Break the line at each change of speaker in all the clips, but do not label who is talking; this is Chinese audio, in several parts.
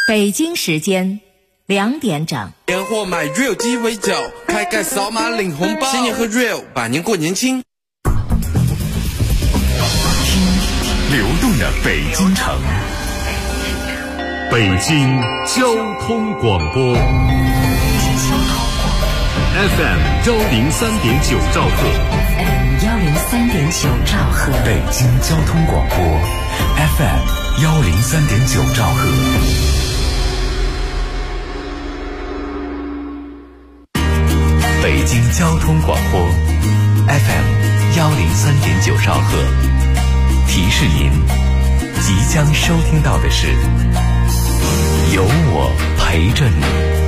北京时间2点整。
年货买 Real 鸡尾酒，开盖扫码领红包，新年喝 Real， 百年过年轻。
听流动的北京城，北京交通广播 FM 103.9兆赫
103.9兆赫，
北京交通广播 FM 103.9兆赫。北京交通广播 FM 103.9兆赫，提示您，即将收听到的是有我陪着你。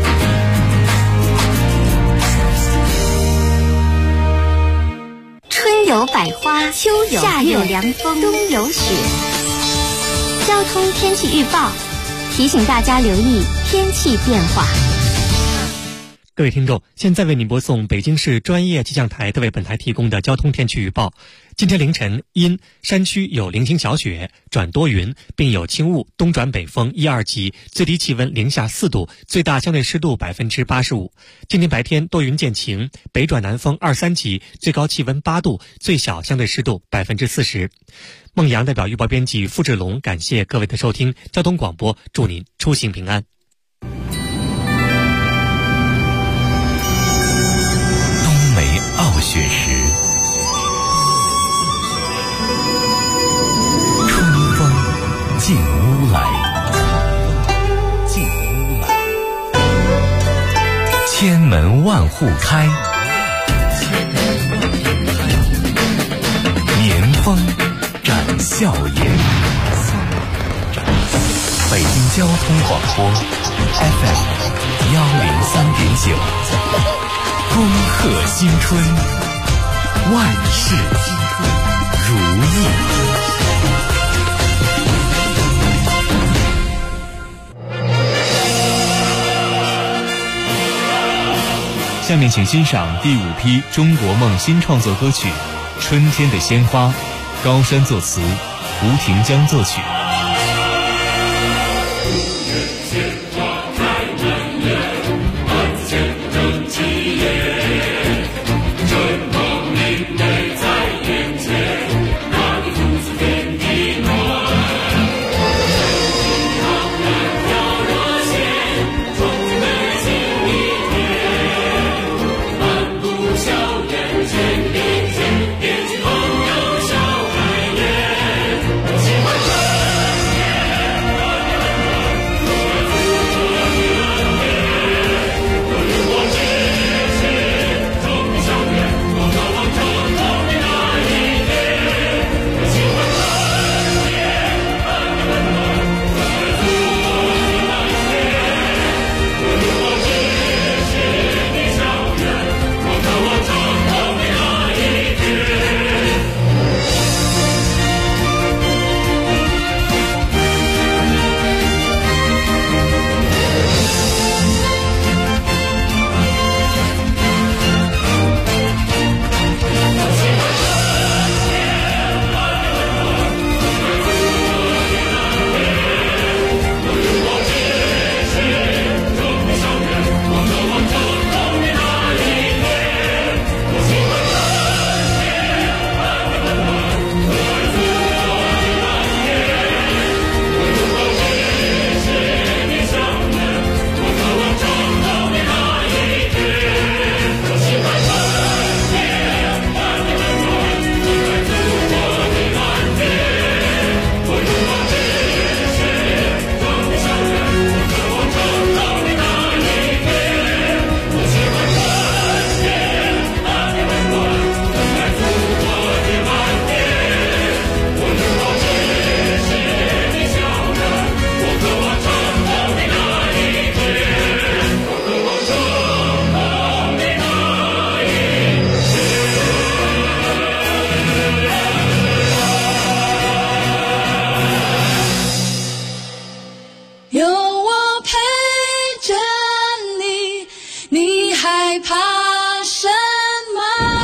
春有百花，秋有夏有凉风，冬有雪。交通天气预报提醒大家留意天气变化。
各位听众，现在为您播送北京市专业气象台为本台提供的交通天气预报。今天凌晨因山区有零星小雪转多云，并有轻雾，东转北风1、2级，最低气温零下4度，最大相对湿度85%。今天白天多云见晴，北转南风2、3级，最高气温8度，最小相对湿度40%。孟阳代表预报编辑付志龙，感谢各位的收听。交通广播祝您出行平安。
傲雪时，春风进屋来，千门万户开，年风展笑颜。北京交通广播 FM 103.9。恭贺新春，万事如意。
下面请欣赏第5批中国梦新创作歌曲《春天的鲜花》，高山作词，吴廷江作曲。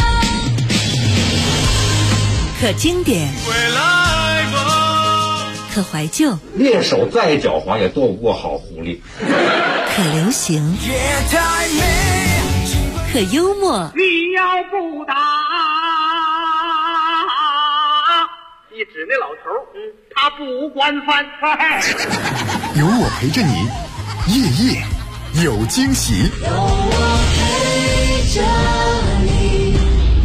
可经典， 可怀旧，
猎手再狡猾也斗不过好狐狸。
可流行，可幽默。
你要不打，一指那老头，他不管饭菜。
有我陪着你，夜夜有惊喜。有我陪着你。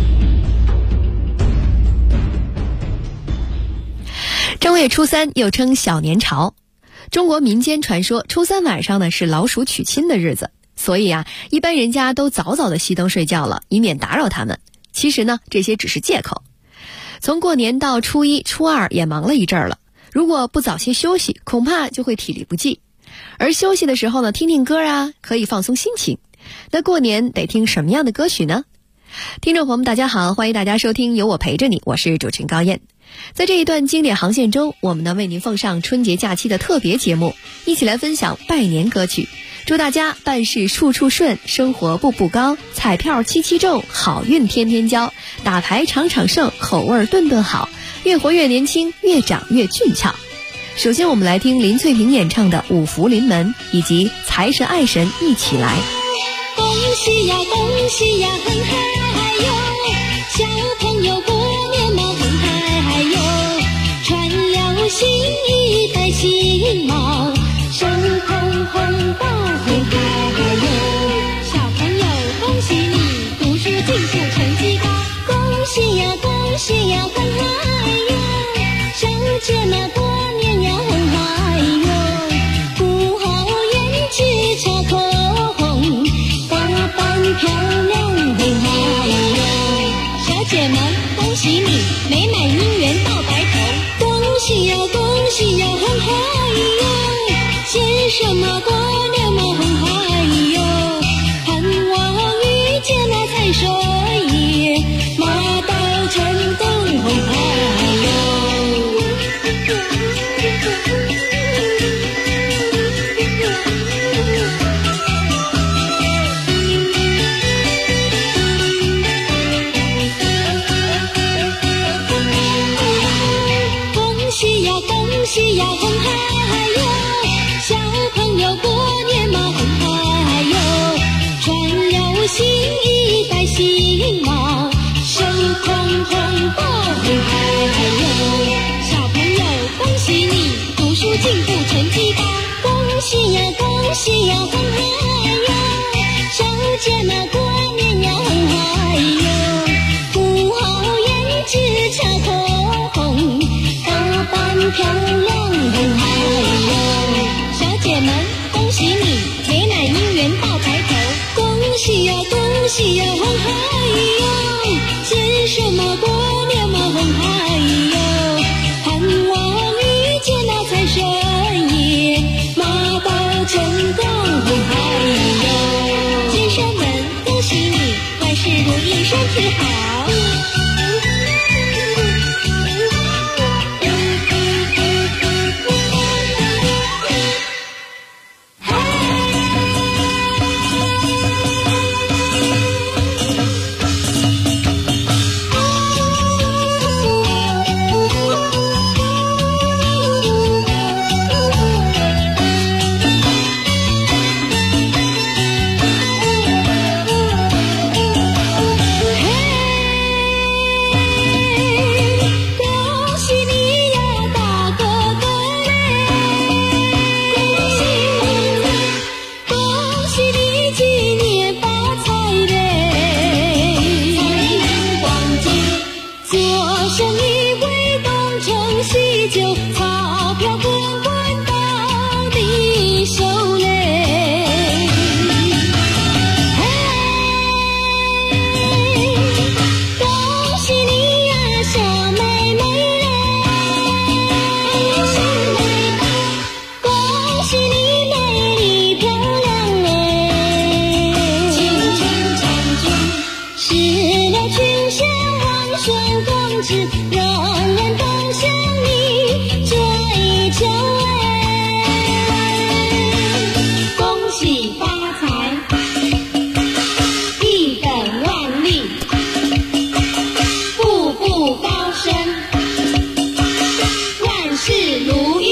正月初三又称小年朝，中国民间传说初三晚上呢是老鼠娶亲的日子，所以一般人家都早早的熄灯睡觉了，以免打扰他们。其实呢，这些只是借口。从过年到初一、初二也忙了一阵了，如果不早些休息，恐怕就会体力不济。而休息的时候呢，听听歌可以放松心情。那过年得听什么样的歌曲呢？听众朋友们大家好，欢迎大家收听有我陪着你，我是主持人高燕。在这一段经典航线中，我们呢为您奉上春节假期的特别节目，一起来分享拜年歌曲，祝大家办事处处顺，生活步步高，彩票期期中，好运天天交，打牌场场胜，口味顿顿好，越活越年轻，越长越俊俏。首先我们来听林翠萍演唱的《五福临门》，以及财神爱神一起来。
恭喜呀恭喜呀很嗨哟，小朋友过年嘛很嗨哟，穿了新衣戴新帽，手捧红包很嗨哟。小朋友恭喜你读书进步成绩高，恭喜呀恭喜呀很嗨哟，小姐嘛过年呀很嗨哟，不好胭脂擦口红，打扮漂亮很嗨哟。小姐们恭喜你美满姻缘到白头，恭喜呀恭喜呀很嗨哟，先生嘛过年嘛很嗨哟，盼望遇见那财神爷，马到成功很嗨哟。恭喜呀很嗨哟，小朋友过年嘛很嗨哟，穿了新衣戴新帽，手捧红包很嗨哟。小朋友恭喜你读书进步成绩高，恭喜呀恭喜呀很嗨哟，小姐嘛过年呀很嗨哟，不好胭脂擦口红，打扮漂亮很嗨哟。小姐们恭喜你美满姻缘到白头，恭喜呀恭喜呀很嗨哟，先生嘛过年嘛很嗨哟，盼望遇见那财神爷，马到成功很嗨哟。先生们恭喜你万事如意身体好。事如意。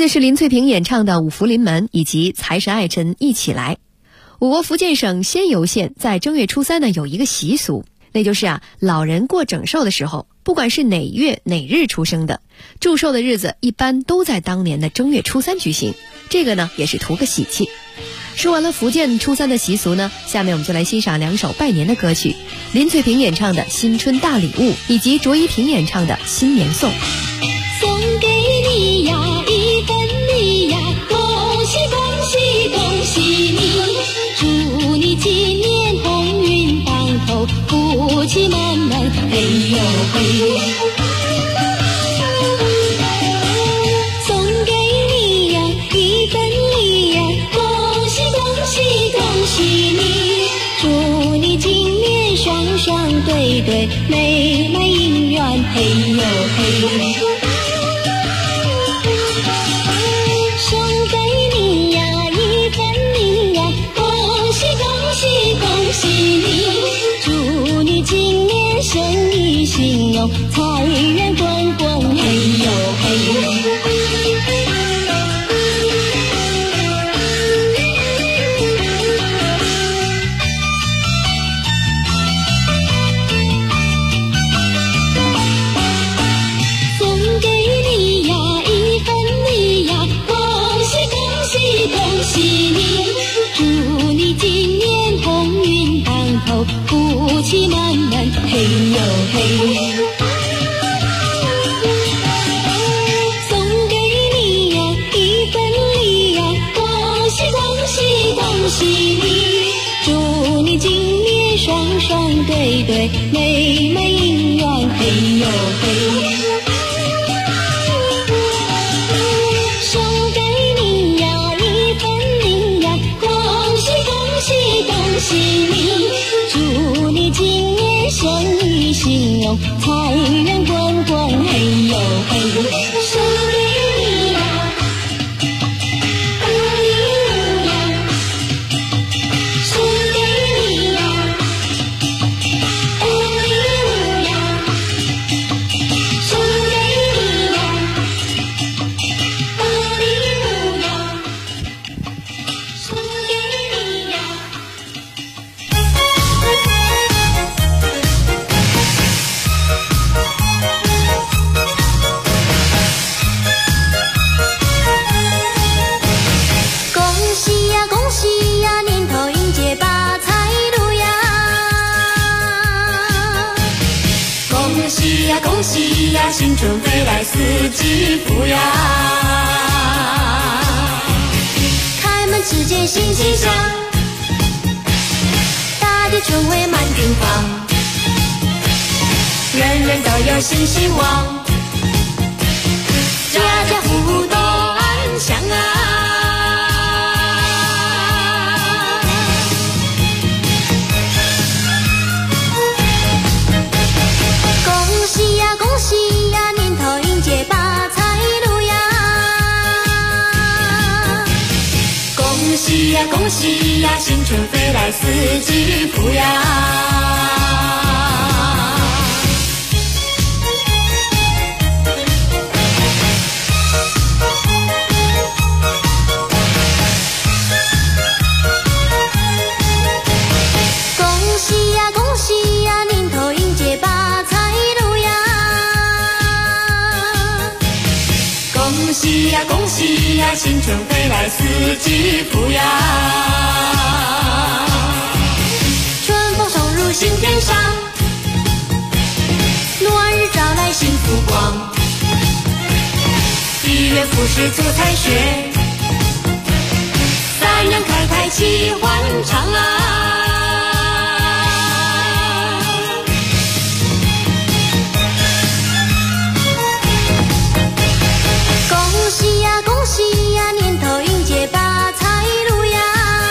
的是林翠萍演唱的《五福临门》以及财神爱臣一起来。我国福建省仙游县在正月初三呢有一个习俗，那就是老人过整寿的时候，不管是哪月哪日出生的，祝寿的日子一般都在当年的正月初三举行，这个呢也是图个喜气。说完了福建初三的习俗呢，下面我们就来欣赏2首拜年的歌曲，林翠萍演唱的《新春大礼物》以及卓依萍演唱的《新年颂》。
送给你呀一份礼呀，恭喜恭喜恭喜你，祝你今年鸿运当头，福气满满，嘿呦嘿。送给你呀一份礼呀，恭喜恭喜恭喜你，祝你今年双双对对，美满姻缘，嘿呦嘿。生意兴隆，财源滚滚，嘿呦嘿。送给你呀一份礼呀，恭喜恭喜恭喜你，祝你今年鸿运当头，福气满满，嘿呦嘿。送给你呀一份礼呀，恭喜恭喜恭喜你，祝你今年双双对对，美满姻缘，嘿呦嘿。送给你呀一份礼呀，恭喜恭喜恭喜你，祝你今年生意兴隆，财源滚滚，嘿呦嘿。送给你呀大礼物呀，送给你呀大礼物呀，送给你呀大礼物呀，送给你呀。恭喜呀，新春飞来四季福呀，开门只见欣欣向，大地春回满庭芳，人人都有新希望，家家户户都安详啊。恭喜呀，年头迎接把财路呀！恭喜呀，恭喜呀，新春飞来四季福呀！恭喜呀，恭喜呀，年头迎接把财路呀！恭喜呀，恭喜呀，新春飞来四季福呀！春风送入心田上，暖日照来幸福光。1月复始出彩雪，3阳开泰气欢畅啊！恭喜呀，恭喜呀，年头迎接把财路呀！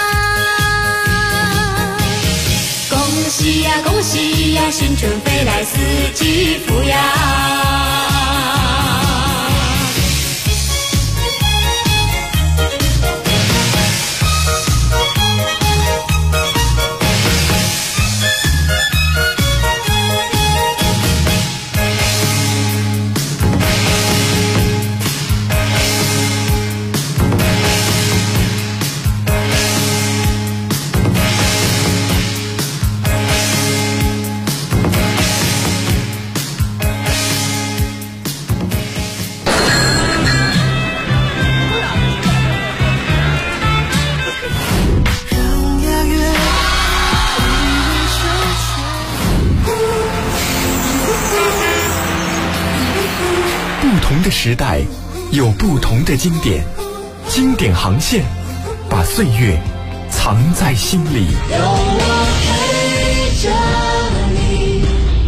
恭喜呀，恭喜呀，新春飞来四季福呀！
的时代，有不同的经典，经典航线，把岁月藏在心里。
有我陪着你。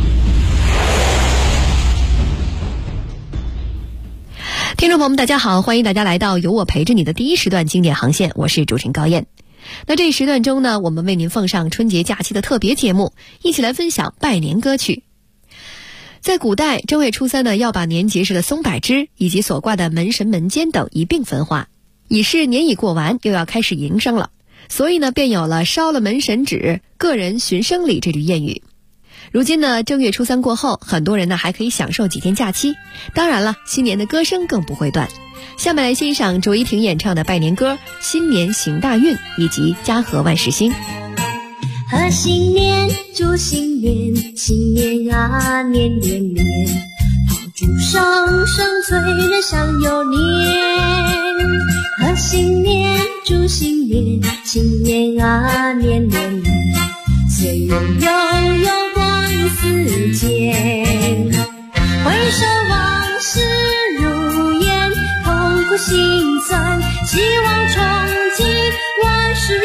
听众朋友们，大家好，欢迎大家来到有我陪着你的第一时段经典航线，我是主持人高燕。那这一时段中呢，我们为您奉上春节假期的特别节目，一起来分享拜年歌曲。在古代，正月初三呢，要把年结时的松柏枝以及所挂的门神门尖等一并焚化，以示年已过完，又要开始迎生了。所以呢，便有了烧了门神纸，个人寻生礼这句谚语。如今呢，正月初三过后，很多人呢还可以享受几天假期，当然了，新年的歌声更不会断。下面来欣赏卓依婷演唱的拜年歌《新年行大运》以及《家和万事兴》。
贺新年，祝新年，新年啊年年年，炮竹声声催人想有年。贺新年，祝新年，新年啊年年年，岁月悠悠光似箭。回首往事如烟，痛苦心酸，希望憧憬万事如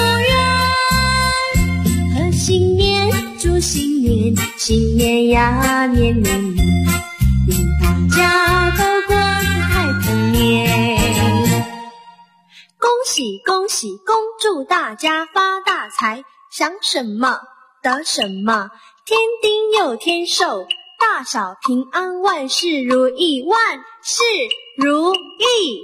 愿。贺新年，祝新年，新年呀年年年，愿大家都过个太平年。恭喜恭喜恭，祝大家发大财，想什么得什么，天丁又天寿，大小平安，万事如意，万事如意。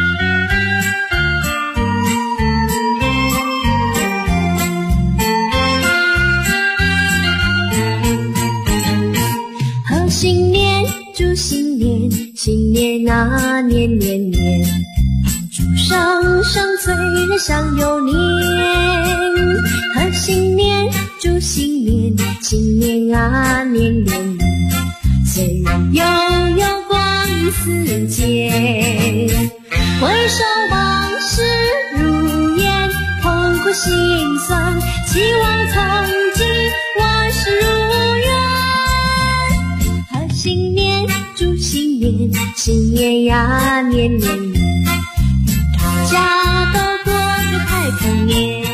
贺新年，祝新年，新年啊年年年，炮竹声声催人想有年。贺新年，祝新年，新年啊年年年，岁月悠悠光似箭。回首往事如烟，痛苦心酸，希望曾经万事如愿。贺新年，祝新年，新年呀年年年，大家都过个太平年。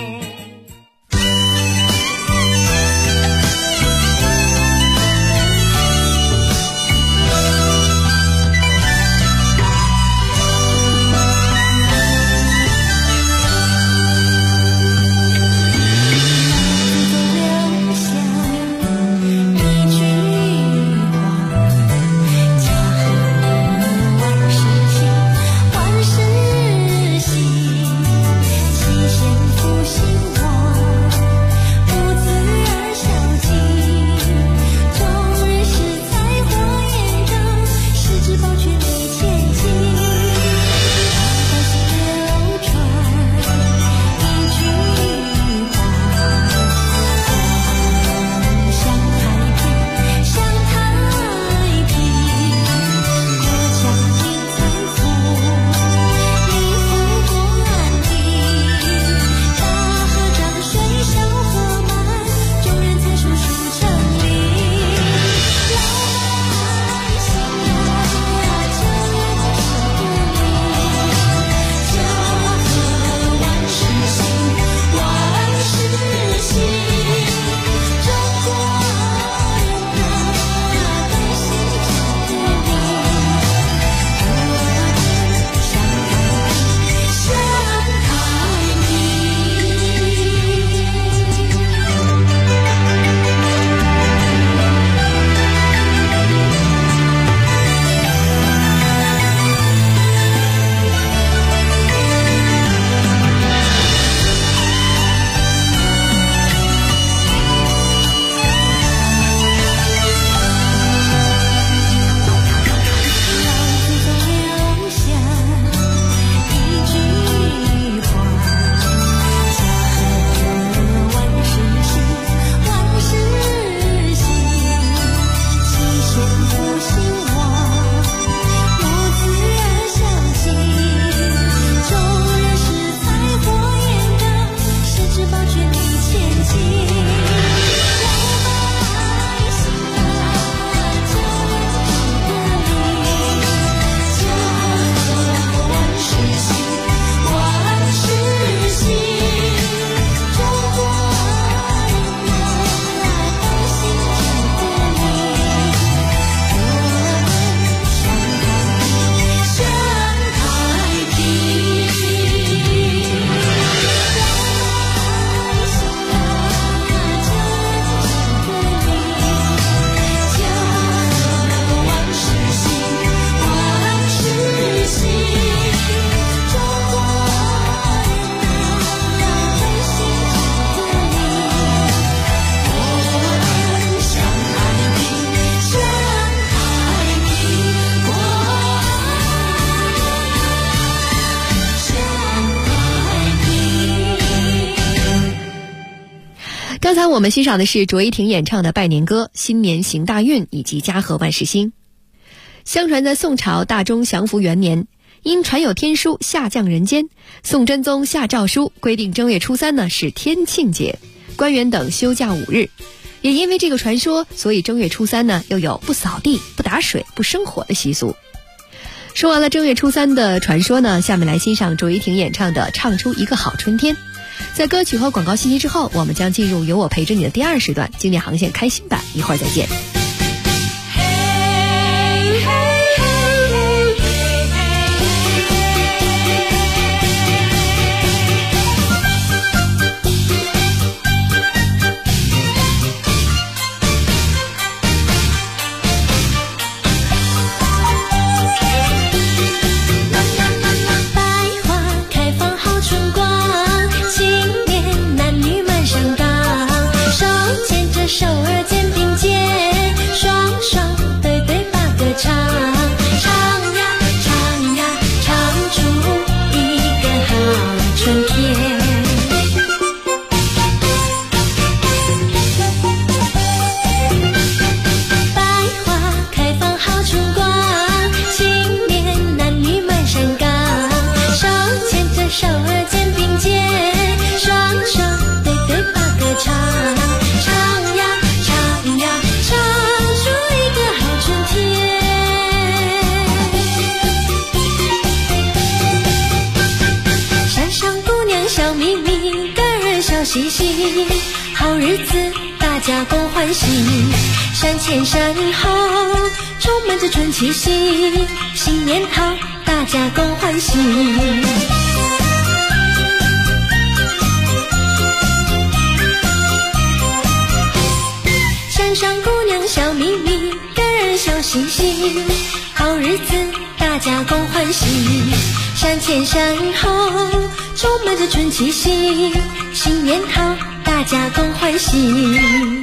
万事兴，七贤复兴。
刚才我们欣赏的是卓依婷演唱的拜年歌《新年行大运》以及家和万事兴。相传在宋朝大中祥符元年，因传有天书下降人间，宋真宗下诏书规定正月初三呢是天庆节，官员等休假5日。也因为这个传说，所以正月初三呢又有不扫地、不打水、不生火的习俗。说完了正月初三的传说呢，下面来欣赏卓依婷演唱的《唱出一个好春天》。在歌曲和广告信息之后，我们将进入有我陪着你的第2时段经典航线开心版，一会儿再见。
手儿肩并肩，双手对对把歌唱，唱呀唱呀，唱出一个好春天。百花开放好春光，青年男女满山岗，手牵着手儿肩并肩，双手对对把歌唱。笑眯眯，个人笑嘻嘻，好日子大家共欢喜。山前山后充满着春气息，新年好大家共欢喜。山上姑娘笑眯眯，个人笑嘻嘻，好日子大家共欢喜。山前山后充满着春气息，新年好大家共欢喜。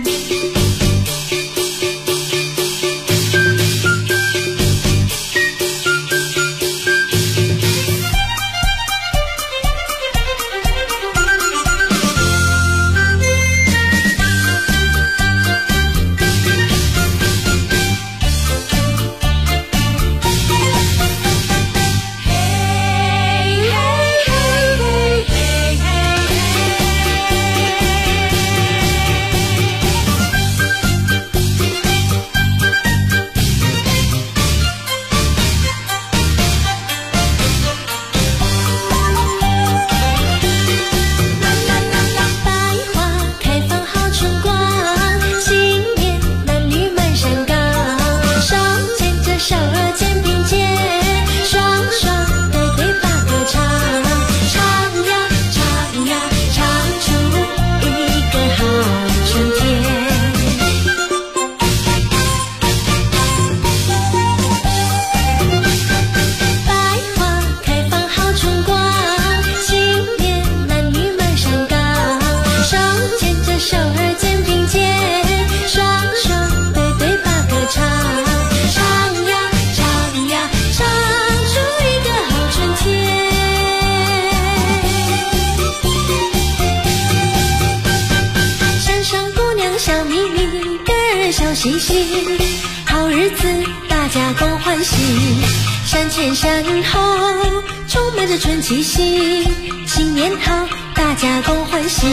嘻嘻，好日子大家共欢喜。山前山后充满着春气息，新年好大家共欢喜。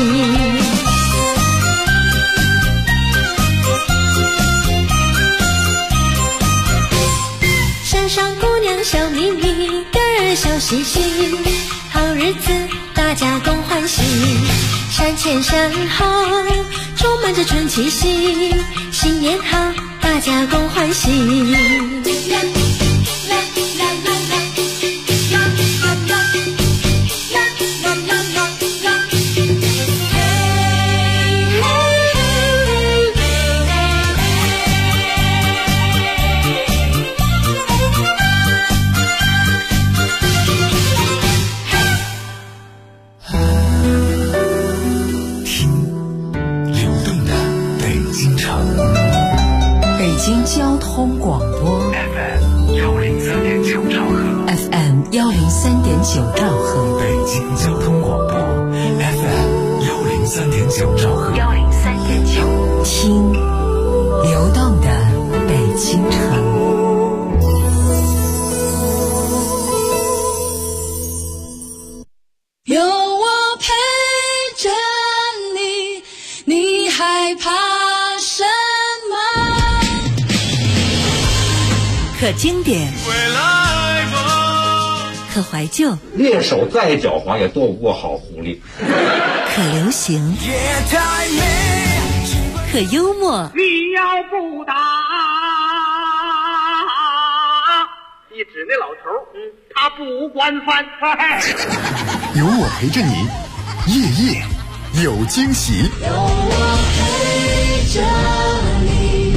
山上姑娘笑眯眯，个儿笑嘻嘻，好日子大家共欢喜。山前山后充满着春气息，新年好大家共欢喜。
交通广播
FM 103.9兆赫
FM 103.9兆赫，
北京交通广播 FM 103.9兆赫
103.9，听流动的北京城。
有我陪着你，你害怕什么？
可经典，可怀旧，
猎手再狡猾也躲不过好狐狸。
可流行，可幽默。
你要不打，一指那老头，他不惯犯。
有我陪着你，夜夜有惊喜。
有我陪着你。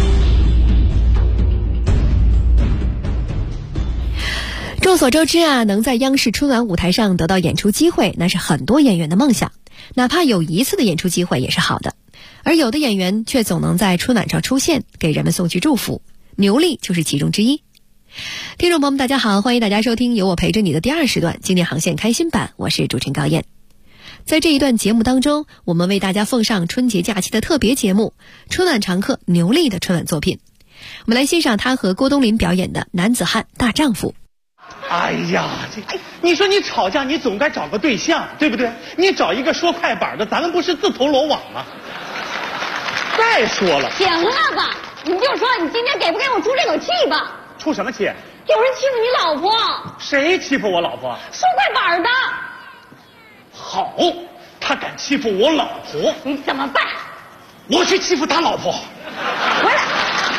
众所周知啊，能在央视春晚舞台上得到演出机会，那是很多演员的梦想。哪怕有一次的演出机会也是好的，而有的演员却总能在春晚上出现，给人们送去祝福。牛莉就是其中之一。听众朋友们大家好，欢迎大家收听由我陪着你的第2时段经典航线开心版，我是主持人高燕。在这一段节目当中，我们为大家奉上春节假期的特别节目，春晚常客牛莉的春晚作品。我们来欣赏她和郭冬临表演的《男子汉大丈夫》。
哎呀，你说你吵架你总该找个对象，对不对？你找一个说快板的，咱们不是自投罗网吗？再说了，
行了吧，你就说你今天给不给我出这口气吧？
出什么气？
有人欺负你老婆。
谁欺负我老婆？
说快板的。
好，他敢欺负我老婆，
你怎么办？
我去欺负他老婆。
回来。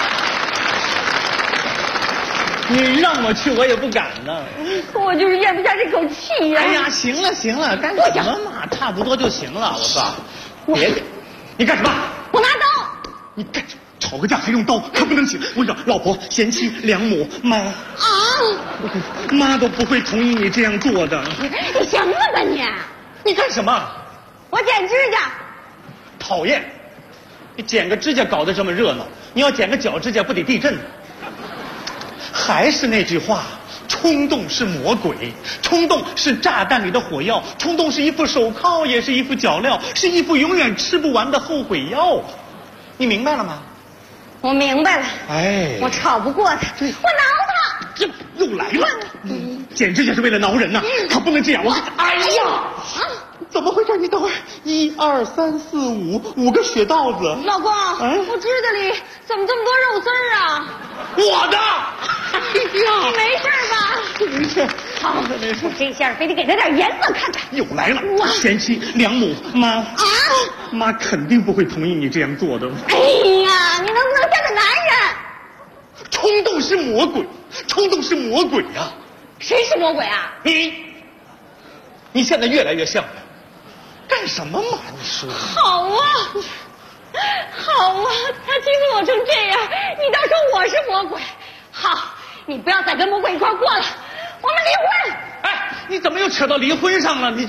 你让我去，我也不敢呢。
我就是咽不下这口气呀。
哎呀，行了行了，干什么嘛？差不多就行了。我说，别，你干什么？
我拿刀。
你干什么？吵个架还用刀，可不能行。我让老婆、贤妻、良母、妈妈都不会同意你这样做的。
你行了吧你？
你干什么？
我剪指甲。
讨厌！你剪个指甲搞得这么热闹，你要剪个脚指甲不得地震？还是那句话，冲动是魔鬼，冲动是炸弹里的火药，冲动是一副手铐，也是一副脚镣，是一副永远吃不完的后悔药。你明白了吗？
我明白了。
哎，
我吵不过他，我挠他。
这又来了，剪指甲是为了挠人呐，可不能这样。哎呀，怎么回事？你等会儿，1、2、3、4、5个血道子。
老公，我指甲里怎么这么多肉丝儿啊？
我的。哎呀，
你没事吧？
没事。
好，
没事。
这下非得给他点颜色看看。
又来了，贤妻良母妈妈肯定不会同意你这样做的。
哎呀，你能不能像个男人？
冲动是魔鬼，冲动是魔鬼啊！
谁是魔鬼啊？
你现在越来越像了。干什么嘛？你说。
好啊，好啊，他欺负我成这样，你倒说我是魔鬼。好，你不要再跟魔鬼一块过了，我们离婚。
哎，你怎么又扯到离婚上了？你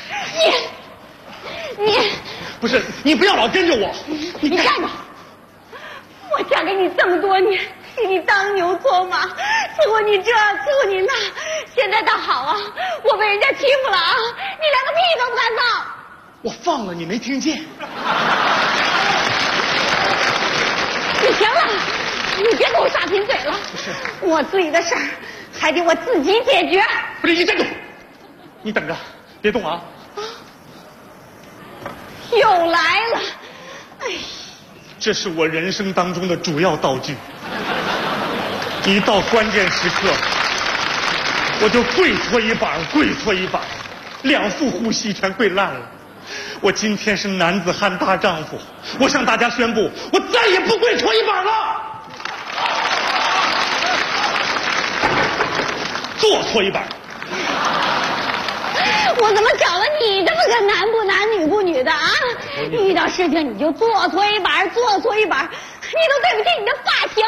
不是，你不要老跟着我。
你看着，我嫁给你这么多年，替你当牛做马，伺候你这，伺候你那，现在倒好啊，我被人家欺负了啊，你连个屁都不敢放。
我放了，你没听见？
你行了，你别给我耍贫嘴了。
不是，
我自己的事儿还得我自己解决。
不是，你站住！你等着，别动啊！
又来了，哎，
这是我人生当中的主要道具。一到关键时刻，我就跪搓一板，跪搓一板，2副呼吸全跪烂了。我今天是男子汉大丈夫，我向大家宣布，我再也不跪搓一板了。坐搓一板。
我怎么找了你这么个男不男女不女的啊？遇到事情你就坐搓一板，坐搓一板，你都对不起你的发型。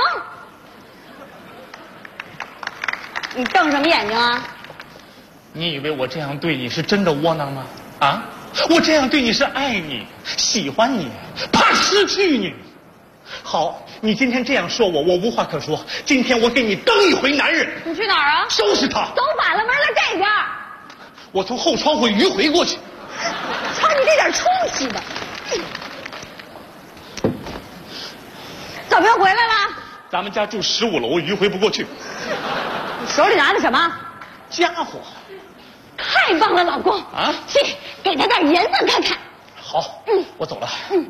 你瞪什么眼睛啊？
你以为我这样对你是真的窝囊吗？啊，我这样对你是爱你、喜欢你，怕失去你。好，你今天这样说我无话可说。今天我给你当一回男人。
你去哪儿啊？
收拾他。
走反了门了这边。
我从后窗户迂回过去。
瞧你这点出息的。 小兵回来了。
咱们家住15楼，迂回不过去。
你手里拿的什么？
家伙。
太棒了，老公
啊！
去给他点颜色看看。
好，我走了。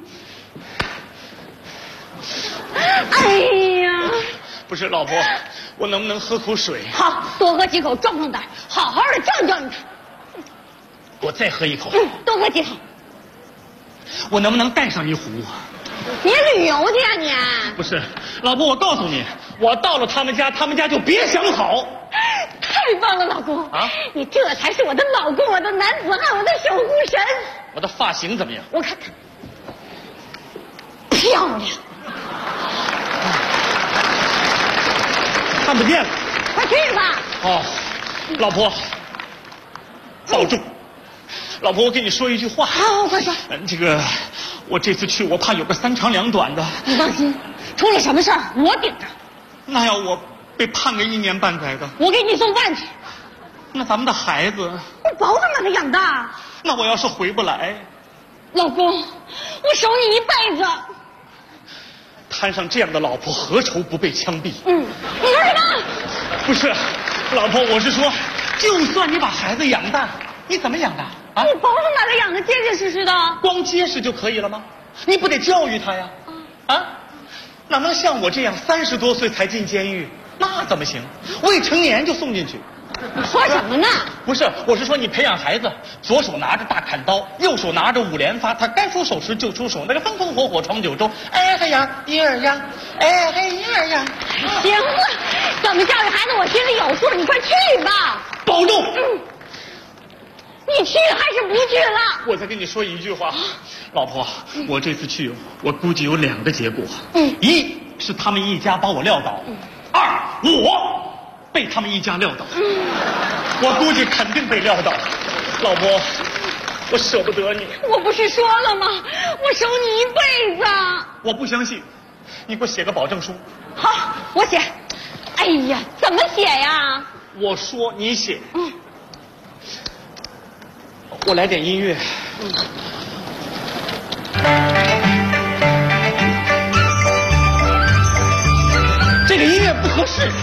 哎呀，
不是老婆，我能不能喝口水？
好，多喝几口壮壮胆，好好的教教你他。
我再喝一口。
多喝几口。
我能不能带上一壶？
你旅游去呀你？
不是，老婆，我告诉你，我到了他们家就别想好。
太棒了，老公
啊！
你这才是我的老公，我的男子汉，我的守护神。
我的发型怎么样？
我看看，漂亮。
看不见了，
快去吧。
哦，老婆，保重。老婆，我跟你说一句话。
好，快说。
这个，我这次去，我怕有个3长2短的。
你放心，出了什么事儿我顶着。
那要我被判个1年半载的，
我给你送饭去。
那咱们的孩子，
我保准把他养大。
那我要是回不来，
老公，我守你一辈子。
摊上这样的老婆，何愁不被枪毙？
你说什么？
不是，老婆，我是说，就算你把孩子养大，你怎么养大啊？
你保准把他养得结结实实的。
光结实就可以了吗？你不得教育他呀？啊，哪能像我这样30多岁才进监狱？那怎么行？未成年就送进去。
你说什么呢？
不是，我是说你培养孩子，左手拿着大砍刀，右手拿着5连发，他该出手时就出手，那个风风火火闯九州。哎嘿呀，一儿呀，哎嘿一儿呀。
行了，怎么教育孩子我心里有数，你快去吧。
保重。
你去还是不去了？
我再跟你说一句话，老婆，我这次去，我估计有2个结果。一是他们一家把我撂倒，2我被他们一家撂倒。我估计肯定被撂倒。老婆，我舍不得你。
我不是说了吗？我守你一辈子。
我不相信，你给我写个保证书。
好，我写。哎呀，怎么写呀？
我说你写。我来点音乐。这个音乐不合适。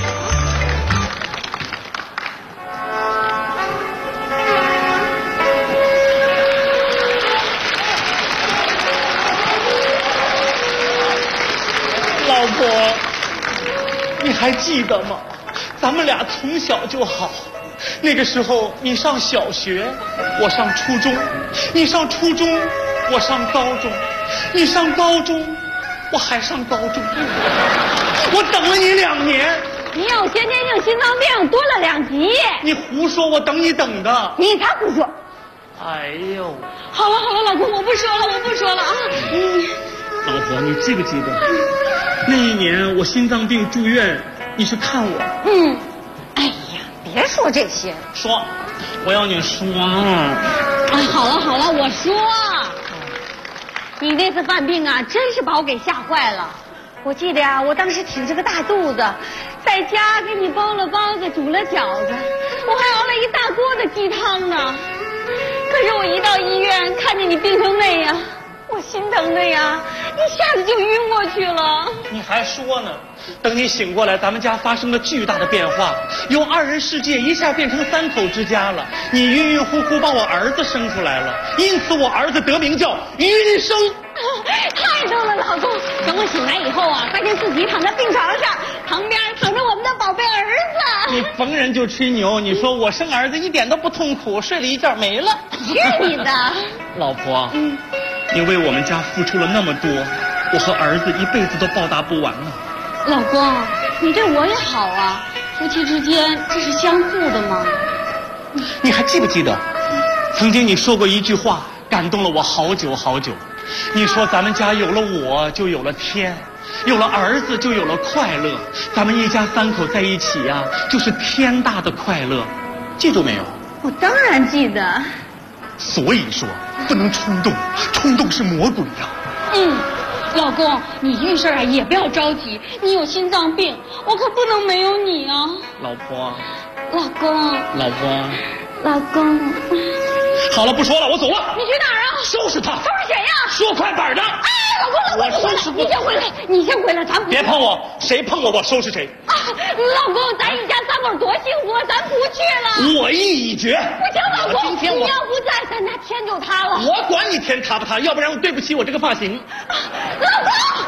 老婆，你还记得吗？咱们俩从小就好。那个时候你上小学，我上初中；你上初中，我上高中；你上高中，我还上高中。我等了你2年。
你有先天性心脏病，多了2级。
你胡说，我等你等的。
你才胡说。
哎呦，
好了好了，老公，我不说了啊。
老婆，你记不记得那一年我心脏病住院，你去看我？
哎呀，别说这些。
说，我要你说。
好了，我说。你那次犯病啊，真是把我给吓坏了。我记得呀，我当时挺着个大肚子，在家给你包了包子，煮了饺子，我还熬了一大锅的鸡汤呢。可是我一到医院，看见你病成那样，我心疼的呀，一下子就晕过去了。
你还说呢？等你醒过来，咱们家发生了巨大的变化，由2人世界一下变成3口之家了。你晕晕乎乎把我儿子生出来了，因此我儿子得名叫余生。
太逗了，老公！等我醒来以后啊，发现自己躺在病床上，旁边躺着我们的宝贝儿子。
你逢人就吹牛，你说我生儿子一点都不痛苦，睡了一觉没了。
去你的！
老婆，你为我们家付出了那么多，我和儿子一辈子都报答不完了。
老公，你对我也好啊，夫妻之间这是相互的吗？
你还记不记得，曾经你说过一句话，感动了我好久好久。你说咱们家有了我就有了天，有了儿子就有了快乐，咱们一家3口在一起呀，就是天大的快乐，记住没有？
我当然记得。
所以说不能冲动，冲动是魔鬼呀。
老公，你这事啊也不要着急，你有心脏病，我可不能没有你啊。
老婆，
老公，
老婆，
老公，
好了，不说了，我走了。
你去哪儿啊？
收拾他。
收拾谁呀？
说快板的。
哎，老公，
我收拾过。
你先回来，你先回来，咱不
别碰我，谁碰我，我收拾谁。
啊，老公，咱一家三口多幸福，咱不去了。
我意已决。
不行，老公，你要不在，咱家天就塌了。
我管你天塌不塌，要不然我对不起我这个发型。
老公，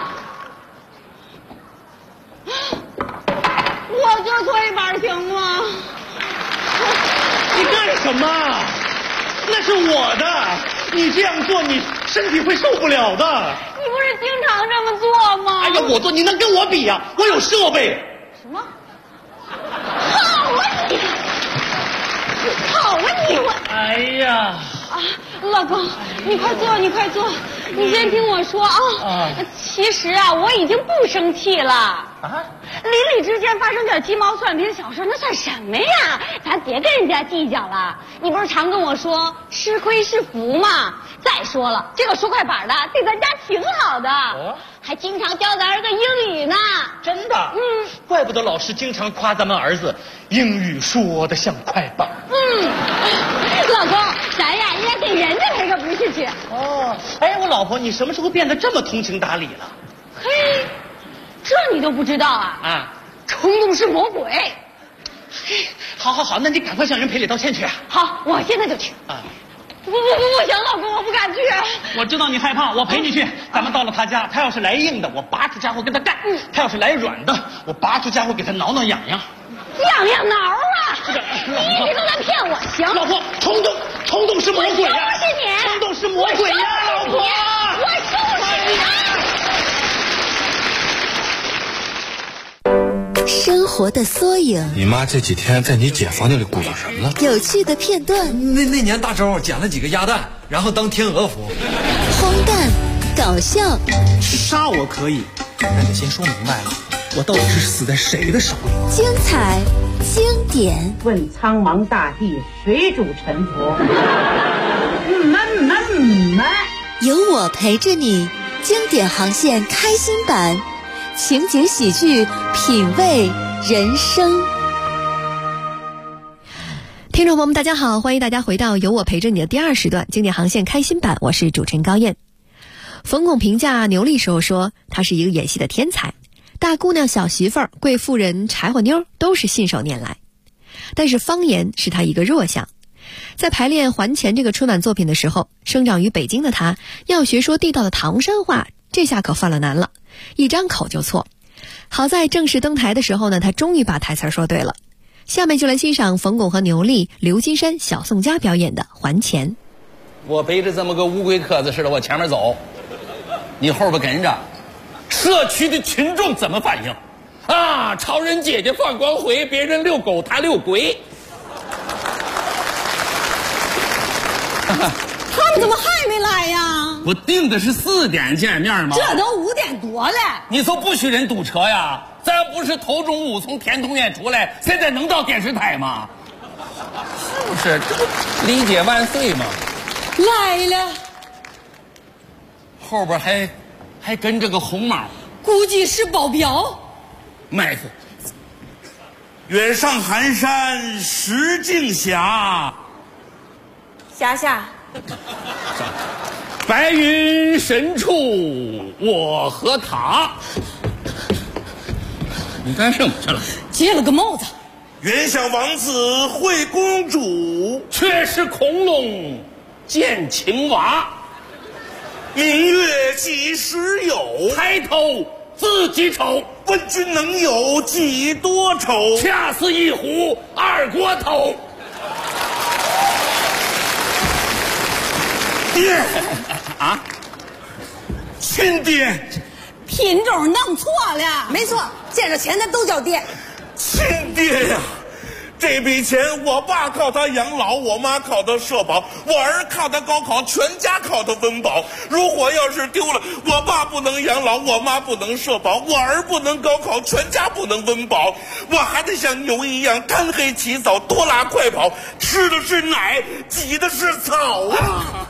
我做错一板行吗？
你干什么？那是我的，你这样做你身体会受不了的。
你不是经常这么做吗？
哎呀，我做你能跟我比呀？我有设备。
什么？好啊你！好啊你！我
哎呀！
啊，老公，你快坐，你快坐，你先听我说啊。其实啊，我已经不生气了。啊？邻里之间发生点鸡毛蒜皮的小事，那算什么呀？咱别跟人家计较了。你不是常跟我说吃亏是福吗？再说了，这个说快板的对咱家挺好的，还经常教咱儿子英语呢。
真的？怪不得老师经常夸咱们儿子英语说得像快板。
老公，咱呀应该给人家赔个不是去。
哦，哎，我老婆，你什么时候变得这么通情达理了？
嘿，这你都不知道啊？
啊，
冲动是魔鬼。
好，那你赶快向人赔礼道歉去。
好，我现在就去。啊。不行，老公，我不敢去。
我知道你害怕，我陪你去。咱们到了他家，他要是来硬的，我拔出家伙跟他干；他要是来软的，我拔出家伙给他挠挠痒痒。
痒痒挠啊！你一直都在骗我。行，
老婆，冲动是魔鬼呀！
我收拾你！
冲动是魔鬼呀，老婆！
我收拾
你！生活的缩影。
你妈这几天在你姐房间里鼓捣什么了？
有趣的片段。
那年大周捡了几个鸭蛋，然后当天鹅服。
荒诞，搞笑。
杀我可以，但得先说明白了，我到底是死在谁的手里？
精彩，经典。
问苍茫大地，谁主沉浮？
有我陪着你，经典航线开心版。情景喜剧，品味人生。
听众朋友们大家好，欢迎大家回到有我陪着你的第二时段经典航线开心版，我是主持人高燕。冯巩评价牛莉时候说，他是一个演戏的天才，大姑娘小媳妇儿贵妇人柴火妞都是信手拈来，但是方言是他一个弱项。在排练《还钱》这个春晚作品的时候，生长于北京的他要学说地道的唐山话，这下可犯了难了，一张口就错。好在正式登台的时候呢，他终于把台词说对了。下面就来欣赏冯巩和牛莉、刘金山、小宋佳表演的《还钱》。
我背着这么个乌龟壳子似的往前面走，你后边跟着，社区的群众怎么反应？啊，超人姐姐放光辉，别人遛狗他遛龟。
他们怎么还没来呀？
我定的是4点见面吗？
这都5点多了。
你说不许人堵车呀？咱不是头中午从天通苑出来，现在能到电视台吗？是不是？这不理解万岁吗？
来了，
后边还跟着个红毛，
估计是保镖。
妹子，远上寒山石径斜，
霞，
白云深处我和他。你干什么去了？
接了个帽子。
原想王子会公主，却是孔龙见青蛙。明月几时有？抬头自己瞅。问君能有几多愁？恰似一壶二锅头。爹啊，亲爹，
品种弄错了。没错，见着钱的都叫爹。
亲爹呀！这笔钱，我爸靠他养老，我妈靠他社保，我儿靠他高考，全家靠他温饱。如果要是丢了，我爸不能养老，我妈不能社保，我儿不能高考，全家不能温饱。我还得像牛一样贪黑起早，多拉快跑，吃的是奶，挤的是草啊！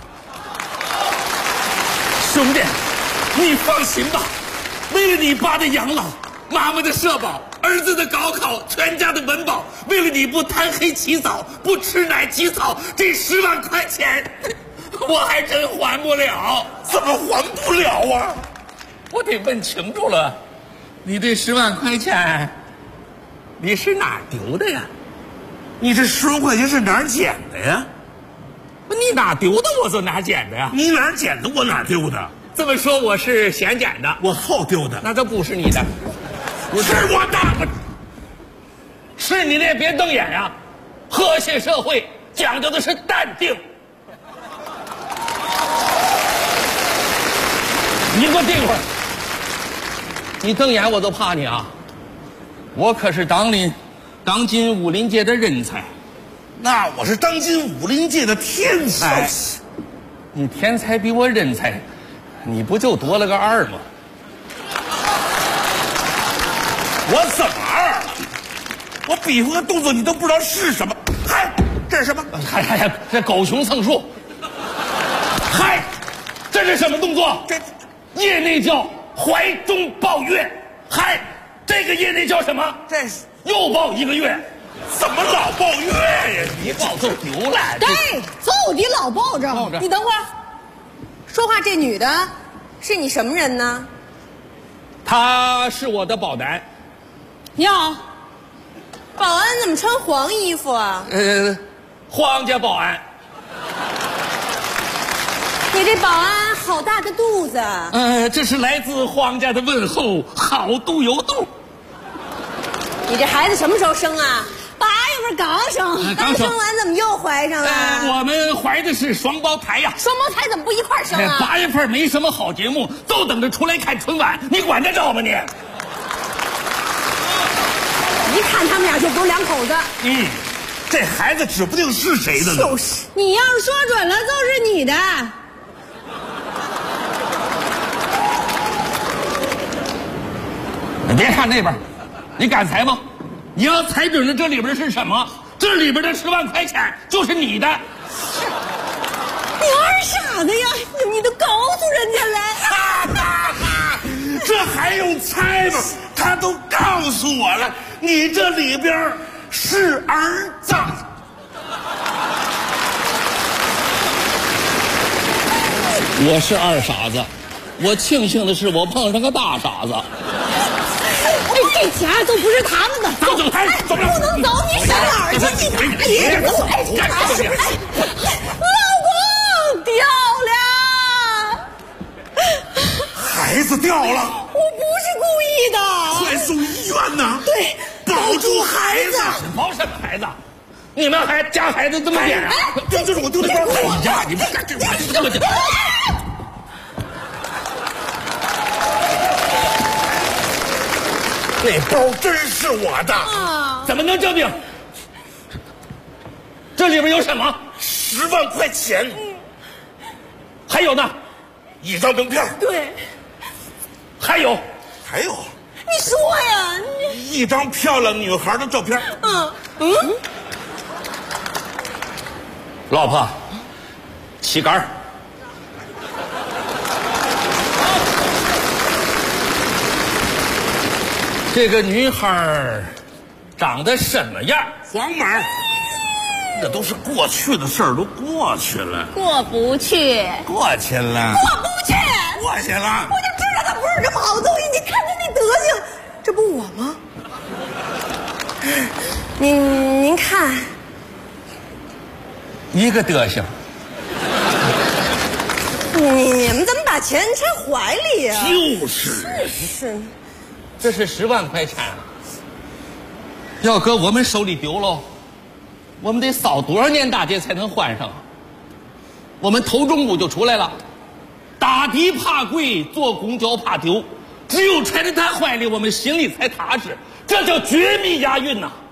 兄弟，你放心吧，为了你爸的养老， 妈妈的社保，儿子的高考，全家的温饱，为了你不贪黑起早，不吃奶起草，这10万块钱，我还真还不了。
怎么还不了啊？
我得问清楚了，你这10万块钱，你是哪儿丢的呀？
你这10万块钱是哪儿捡的呀？
你哪儿丢的，我就哪儿捡的呀。
你哪儿捡的，我哪儿丢的。
这么说我是先捡的，
我后丢的。
那这不是你的，
是我的。
是你的也别瞪眼呀！和谐社会讲究的是淡定。你给我定会儿！你瞪眼我都怕你啊！我可是当今武林界的人才。
那我是当今武林界的天才。
你天才比我人才，你不就多了个2吗？
我怎么2了？我比划个动作你都不知道是什么。嗨，这是什么？
嗨，这狗熊蹭树。嗨，这是什么动作？
这
业内叫怀中抱月。嗨，这个业内叫什么？
这是
又抱1个月。
怎么老抱月呀？
你抱就丢了。
对，就得老抱着。你等会儿，说话这女的是你什么人呢？
她是我的保单。
你好，保安怎么穿黄衣服啊？
皇家保安。
你这保安好大的肚子。
这是来自皇家的问候，好肚有肚。
你这孩子什么时候生啊？8月份刚生，刚生完怎么又怀上了？
我们怀的是双胞胎呀。
双胞胎怎么不一块生啊
？8月份没什么好节目，就等着出来看春晚，你管得着吗你？
一看他们俩就不是2口子。
这孩子指不定是谁的呢。
就是，你要是说准了，就是你的。
你别看那边，你敢猜吗？你要猜准了这里边是什么，这里边的10万块钱就是你的。
你二傻子呀！你都告诉人家了。
这还用猜吗？他都告诉我了，你这里边是儿子。
我是2傻子，我庆幸的是我碰上个大傻子。
这钱都不是他们的，
走，不
能走，你上哪儿去？你大爷！老公掉了，
孩子掉了，
我不是故意的，
快送医院呐！
对，
保住孩子，
保什么孩子？你们还家孩子这么点啊？
这就是我丢的包。
哎呀，你不敢这么讲。
那包真是我的，
怎么能证明？这里边有什么
？10万块钱，
还有呢
，1张名片。
对，
还有，
你说呀
，1张漂亮女孩的照片。
老婆，旗杆。这个女孩长得什么样？
黄毛。那都是过去的事儿，都过去了。
过不去。
过去了。
过不去。
过去了。
我就知道他不是什么好东西，你看他那德行，这不我吗？您看，
一个德行。
你们怎么把钱揣怀里呀？
就是。
这是10万块钱，要搁我们手里丢了，我们得扫多少年大街才能还上？我们头中午就出来了，打的怕贵，坐公交怕丢，只有揣在他怀里，我们心里才踏实。这叫绝密押韵呐！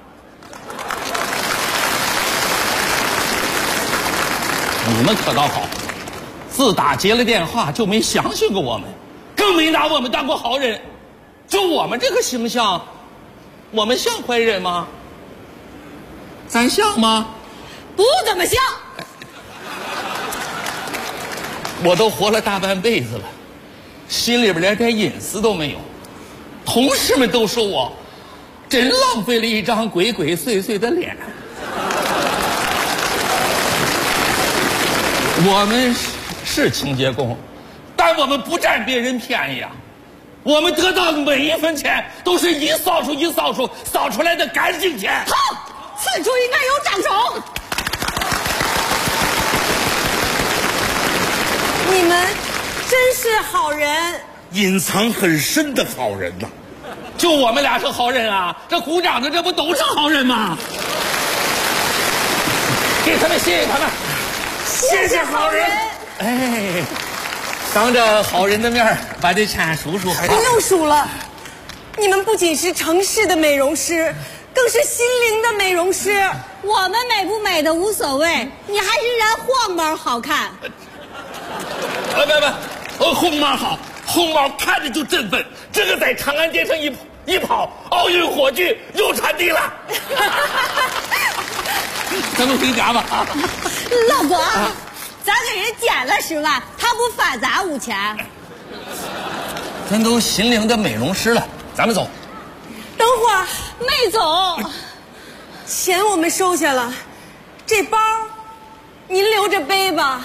你们可倒好，自打接了电话就没相信过我们，更没拿我们当过好人。就我们这个形象，我们像坏人吗？咱像吗？
不怎么像。
我都活了大半辈子了，心里边连点隐私都没有，
同事们都说我真浪费了一张鬼鬼祟祟的脸。我们是清洁工，但我们不占别人便宜啊！我们得到每一分钱都是一扫帚一扫帚扫出来的干净钱。
好，此处应该有掌声。你们真是好人，
隐藏很深的好人呐。
就我们俩是好人啊，这鼓掌的这不都是好人吗？给他们，谢谢他们。
谢谢好人。
哎，当着好人的面把这钱数数。
不用数了，你们不仅是城市的美容师，更是心灵的美容师。
我们美不美的无所谓，你还是染黄毛好看。
红毛好，红毛看着就振奋。这个在长安街上一跑，奥运火炬又传递了。咱们回家吧。
老公，咱给人减了10万，他不返咱5千。
咱都心灵的美容师了，咱们走。
等会儿，
没走，
钱我们收下了，这包您留着背吧。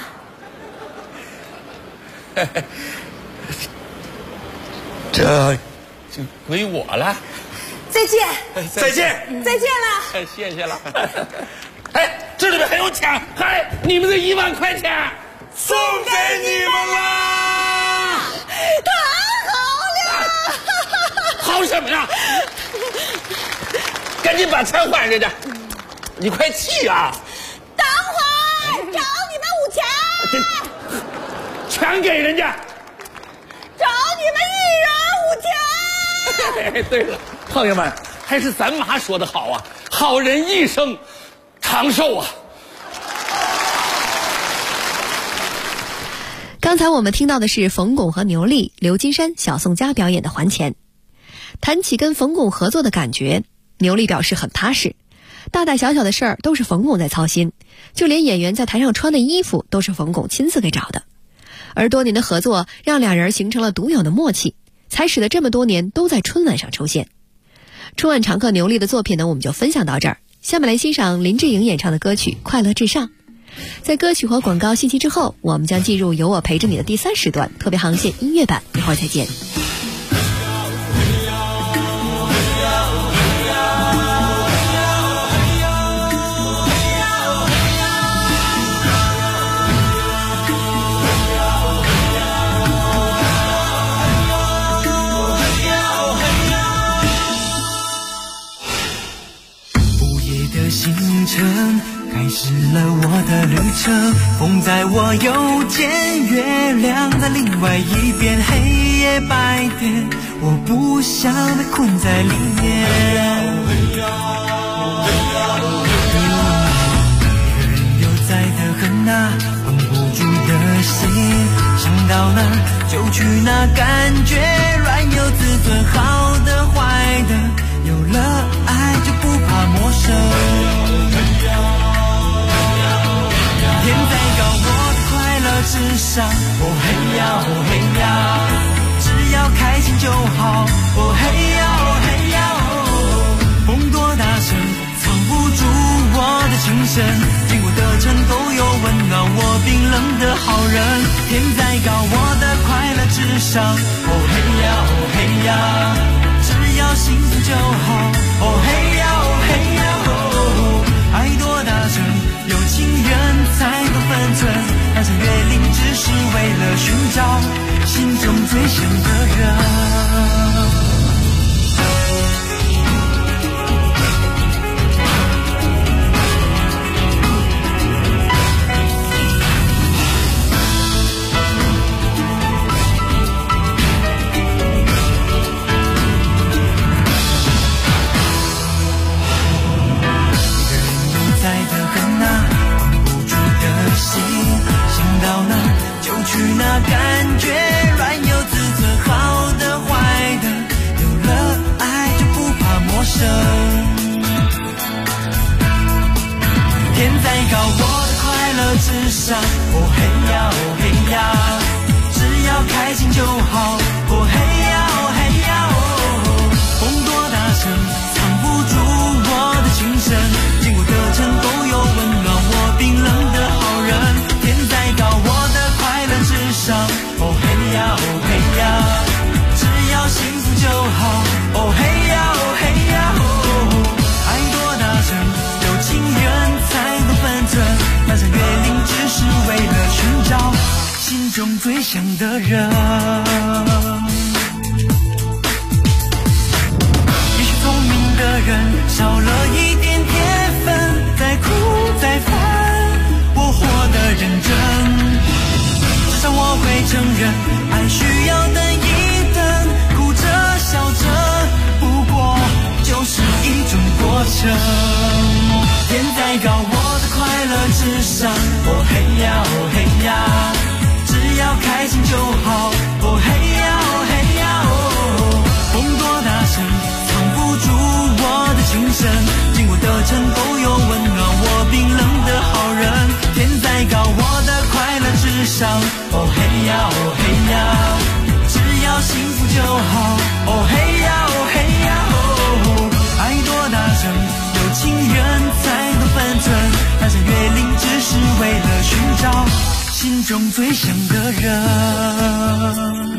这就归我了。
再见。
再见。
再见了。
谢谢了。哎，这里面还有钱，还你们的1万块钱
送给你们啦！
太好了！
好什么呀？赶紧把钱还人家！你快去啊！
等会儿找你们5千，
全给人家。
找你们1人5千。
对了，朋友们，还是咱妈说的好啊，好人一生长寿啊！
刚才我们听到的是冯巩和牛莉、刘金山、小宋佳表演的《还钱》。谈起跟冯巩合作的感觉，牛莉表示很踏实，大大小小的事儿都是冯巩在操心，就连演员在台上穿的衣服都是冯巩亲自给找的。而多年的合作让俩人形成了独有的默契，才使得这么多年都在春晚上出现。春晚常客牛莉的作品呢，我们就分享到这儿。下面来欣赏林志颖演唱的歌曲《快乐至上》。在歌曲和广告信息之后，我们将进入有我陪着你的第3时段特别航线音乐版，一会儿再见。
行程开始了我的旅程，风在我右肩，月亮在另外一边，黑夜白天，我不想被困在里面。一个人悠哉的很啊，绷不住的心，想到哪就去哪，感觉软有自尊，好的坏的，有了爱就不怕陌生。天再高，我的快乐至上。哦嘿呀，哦嘿呀，只要开心就好。哦嘿呀，哦嘿呀，哦，风多大声，藏不住我的情深。经过的城都有温暖我冰冷的好人。天再高，我的快乐至上。哦嘿呀，哦嘿呀，只要幸福就好。哦嘿呀，哦嘿呀，哦，爱多大声，有情人才会分寸，翻山越岭只是为了寻找心中最深的人。去哪感觉软有自尊，好的人。也许聪明的人少了一点天分，再苦再烦，我活得认真。至少我会承认，爱需要等一等，哭着笑着，不过就是一种过程。天再高，我的快乐至上。哦嘿呀，哦嘿呀，只要开心就好。哦嘿呀，哦嘿呀，哦，风多大声，藏不住我的精神。经过的城都有温暖我冰冷的好人。天再高，我的快乐至上。哦嘿呀，哦嘿呀，只要幸福就好。哦嘿呀，哦嘿呀，哦，爱多大声，有情人才能分寸。翻山越岭只是为了寻找心中最想的人。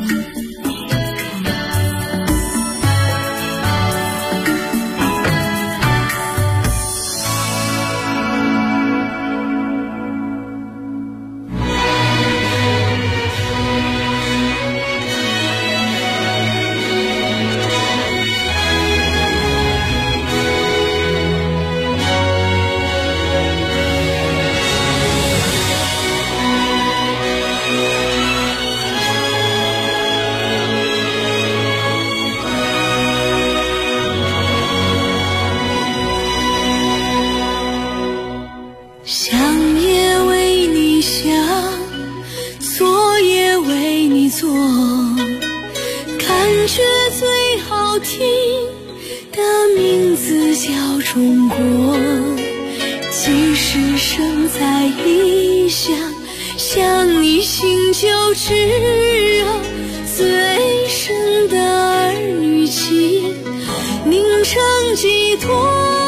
中国，即使身在异乡，想你心就炙热，最深的儿女情凝成寄托。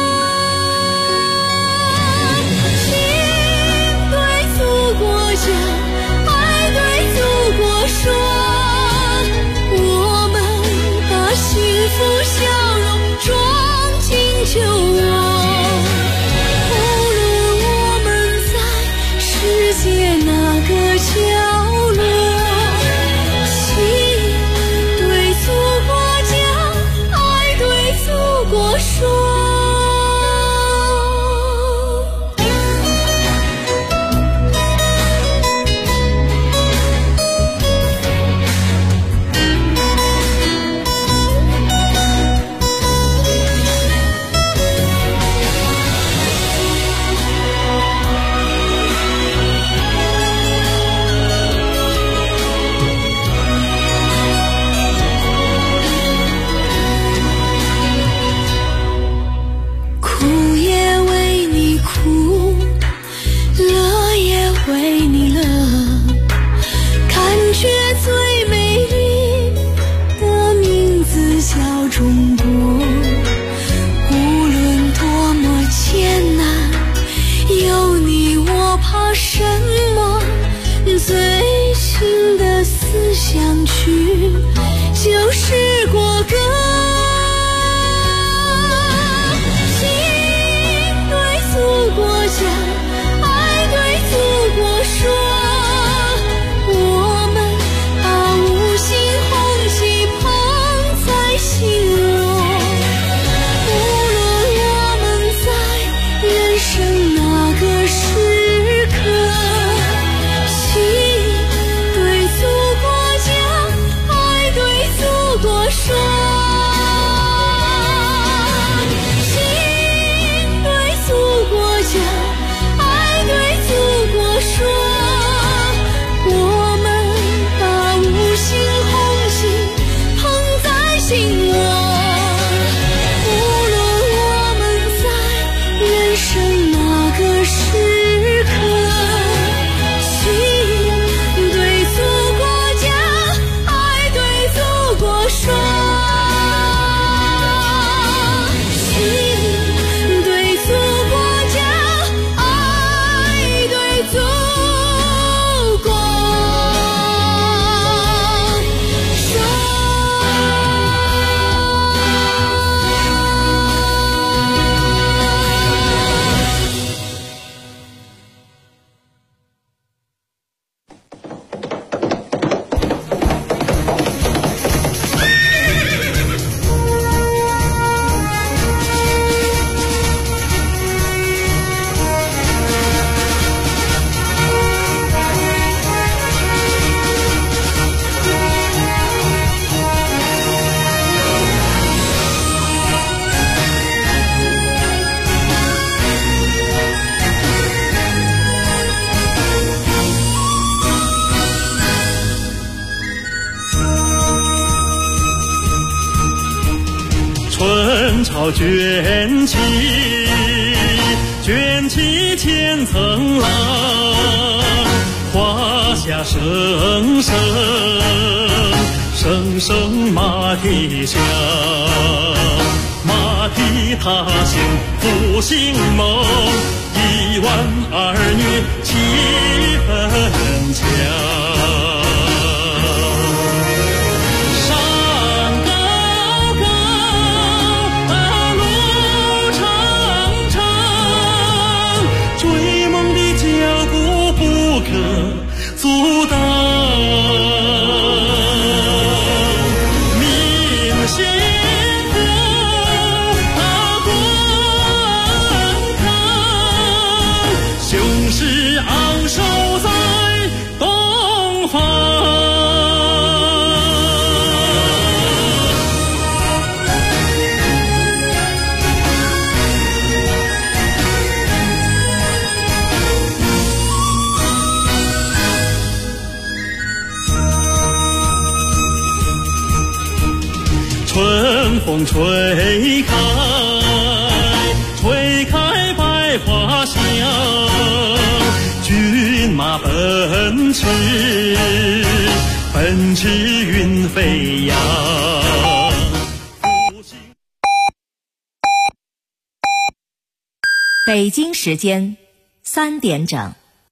心对祖国讲，爱对祖国说，我们把幸福笑容装进酒窝。哪个角落，心对祖国讲，爱对祖国说。就是国歌，心对祖国讲，爱对祖国说，我们把五星红旗捧在心窝。无论我们在人生哪个时刻，心对祖国讲，爱对祖国说，心对祖国讲，爱对祖国说，我们把五星红旗捧在心窝。无论我们在人生哪个时刻，心对祖国讲，爱对祖国说。
春潮卷起千层浪，华夏声声马蹄响，马蹄踏响复兴梦，1万儿女气氛强。阻挡，明星观看，雄狮昂首在东方。春风吹开百花香，骏马奔驰云飞扬。
北京时间3点整，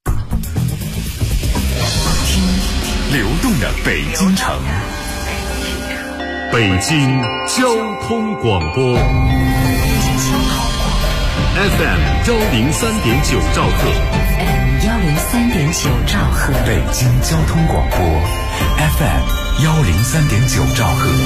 听流动的北京城。北京交通广播 FM 103.9兆赫
FM 103.9兆赫，
北京交通广播 FM 103.9兆赫。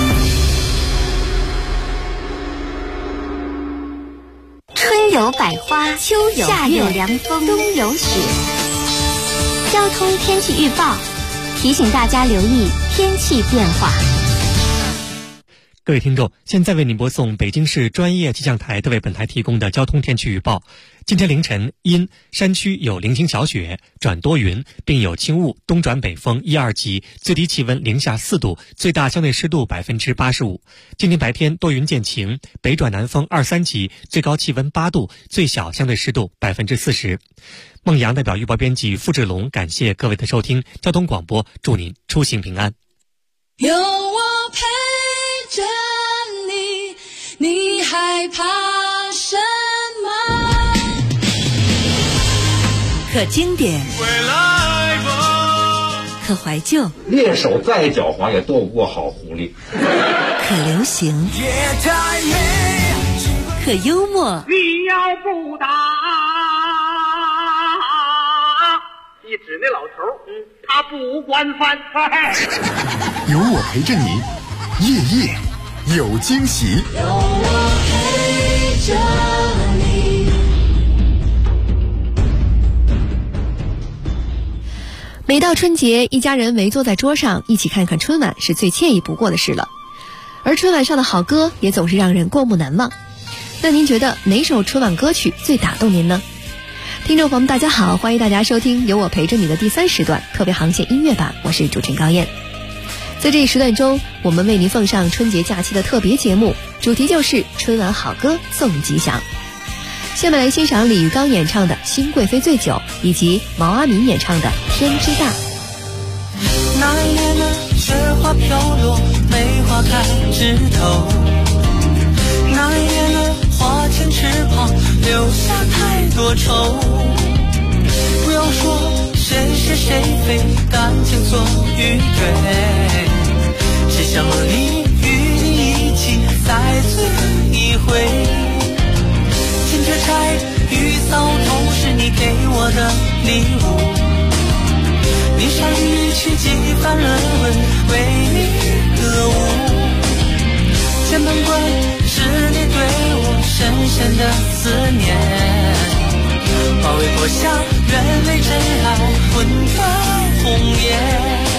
春有百花，秋有月，夏有凉风，冬有雪。交通天气预报提醒大家留意天气变化。
各位听众，现在为您播送北京市专业气象台为本台提供的交通天气预报。今天凌晨因山区有零星小雪转多云，并有轻雾，东转北风1、2级，最低气温零下4度，最大相对湿度85%。今天白天多云见晴，北转南风2、3级，最高气温8度，最小相对湿度40%。孟阳代表预报编辑付志龙感谢各位的收听，交通广播祝您出行平安。
有我陪着你，你害怕什么？
可经典，可怀旧，
猎手再狡猾也斗不过好狐狸。
可流行，可幽默。
你要不打，一指那老头，他不惯犯。
有我陪着你，夜夜有惊喜。
有我陪着你。
每到春节，一家人围坐在桌上一起看看春晚是最惬意不过的事了。而春晚上的好歌也总是让人过目难忘。那您觉得哪首春晚歌曲最打动您呢？听众朋友们大家好，欢迎大家收听有我陪着你的第3时段特别航线音乐版，我是主持人高燕。在这一时段中，我们为您奉上春节假期的特别节目，主题就是春晚好歌送吉祥。下面来欣赏李玉刚演唱的《新贵妃醉酒》，以及毛阿敏演唱的《天之大》。
那一年呢，雪花飘落，梅花开枝头。那一年呢，花前翅膀留下太多愁。不要说谁是谁非，感情错与对，只想你与你一起再醉一回。金雀钗与扫头是你给我的礼物，霓裳羽曲几番人文为你歌舞。剑门关是你对我深深的思念，马嵬坡下愿为真爱混得红颜。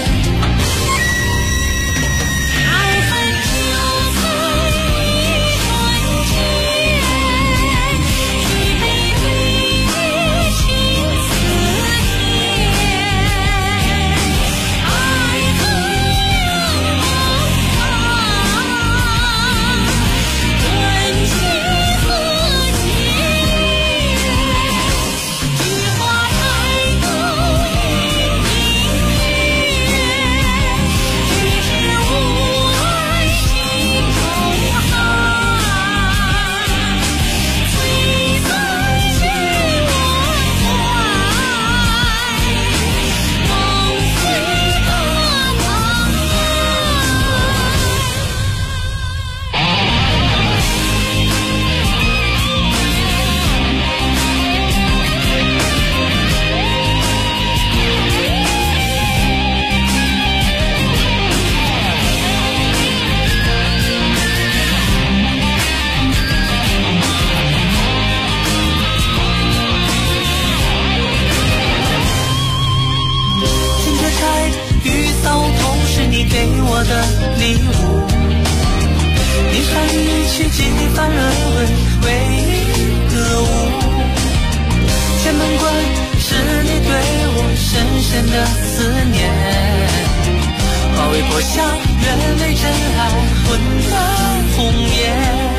的思念，化为破晓，愿为真爱混得红颜。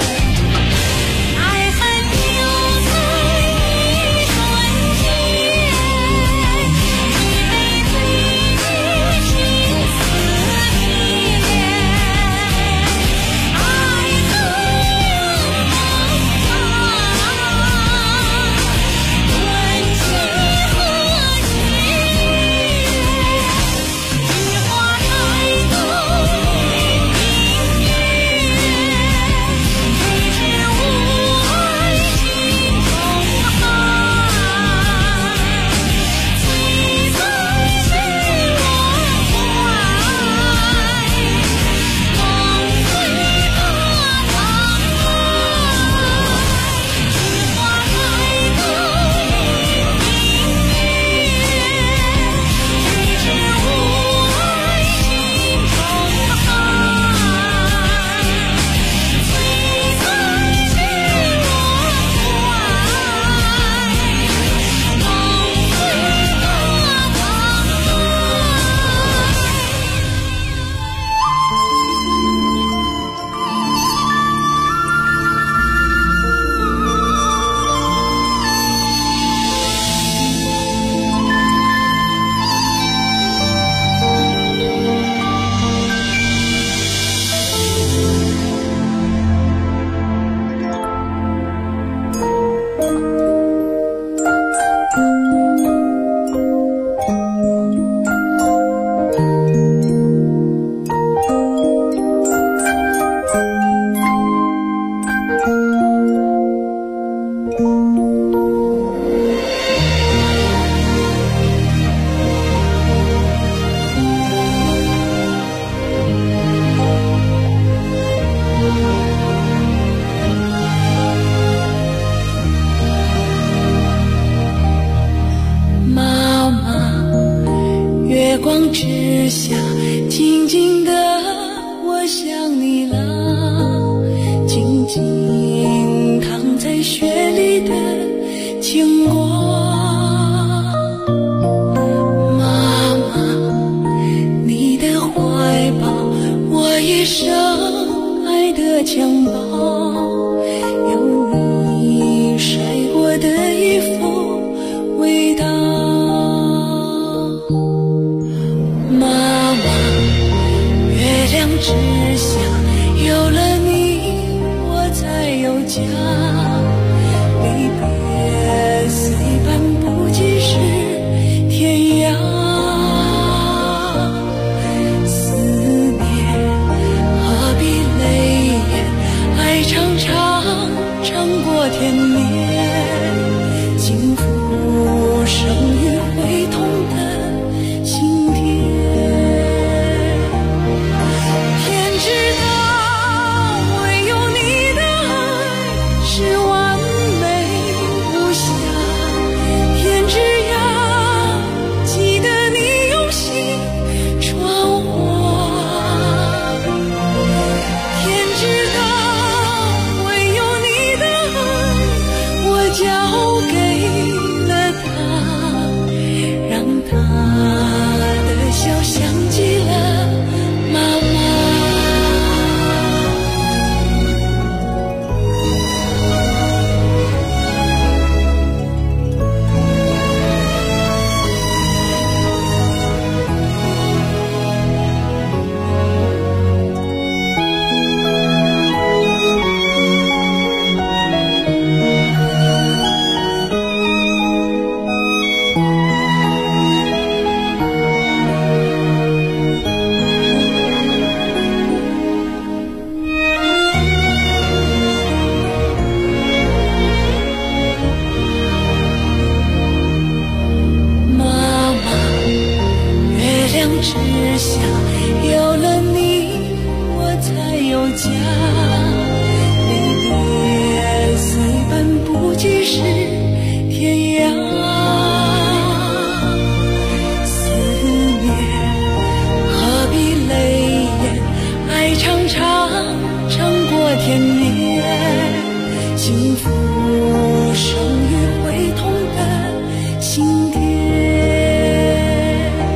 生于会痛的心田。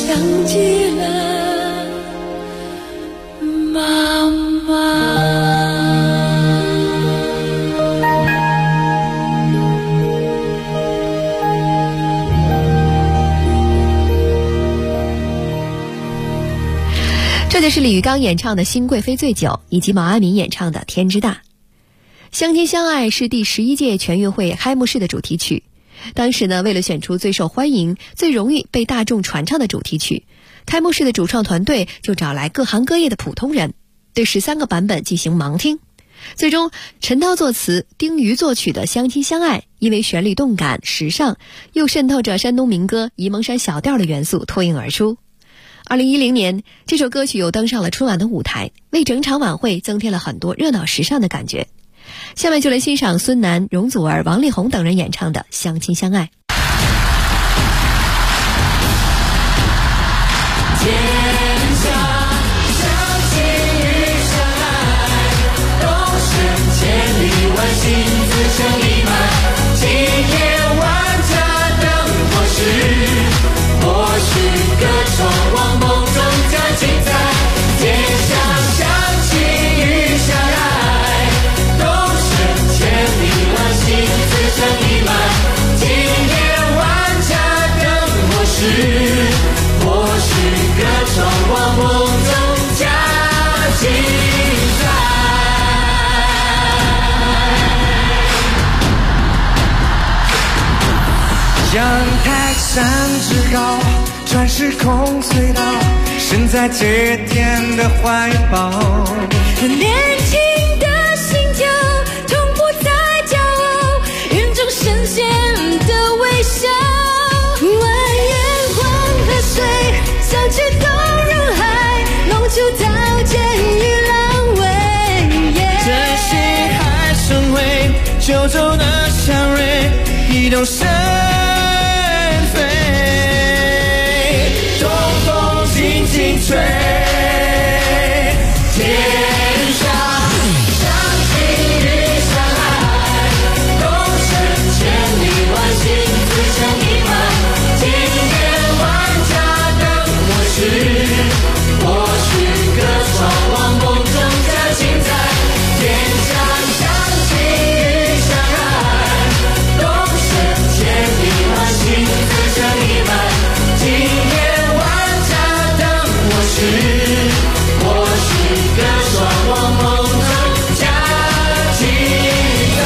想起了妈妈。
这就是李玉刚演唱的《新贵妃醉酒》，以及毛阿敏演唱的《天之大》。相亲相爱是第11届全运会开幕式的主题曲。当时呢，为了选出最受欢迎、最容易被大众传唱的主题曲，开幕式的主创团队就找来各行各业的普通人，对13个版本进行盲听。最终，陈涛作词，丁瑜作曲的《相亲相爱》，因为旋律动感、时尚，又渗透着山东民歌《沂蒙山小调》的元素脱颖而出。2010年，这首歌曲又登上了春晚的舞台，为整场晚会增添了很多热闹时尚的感觉。下面就来欣赏孙楠、容祖儿、王力宏等人演唱的《相亲相爱》。
天下相亲与相爱，终身千里万幸，自成一脉。今夜万家灯火时，或许歌唱往梦中加精彩。天下相亲与相爱，终身千里万幸，自成一脉。今夜万家灯火时，或许歌唱往梦中加精彩。
阳台3尺高，穿时空隧道，身在这天的怀抱。
年轻的心跳，从不再骄傲，云中深陷的微笑。蜿蜒黄河水，想去动人海，弄出桃剑与狼尾。
这心海深回，九州的祥瑞，一动身飞，东风轻轻吹。天下相亲与相爱，终身千里万幸，自成一脉。今夜万家灯火时，或许歌唱往梦中加精彩。天下相亲与相爱，终身千里万幸，自成一脉。今夜万家灯火时，或许歌唱往梦中加精彩。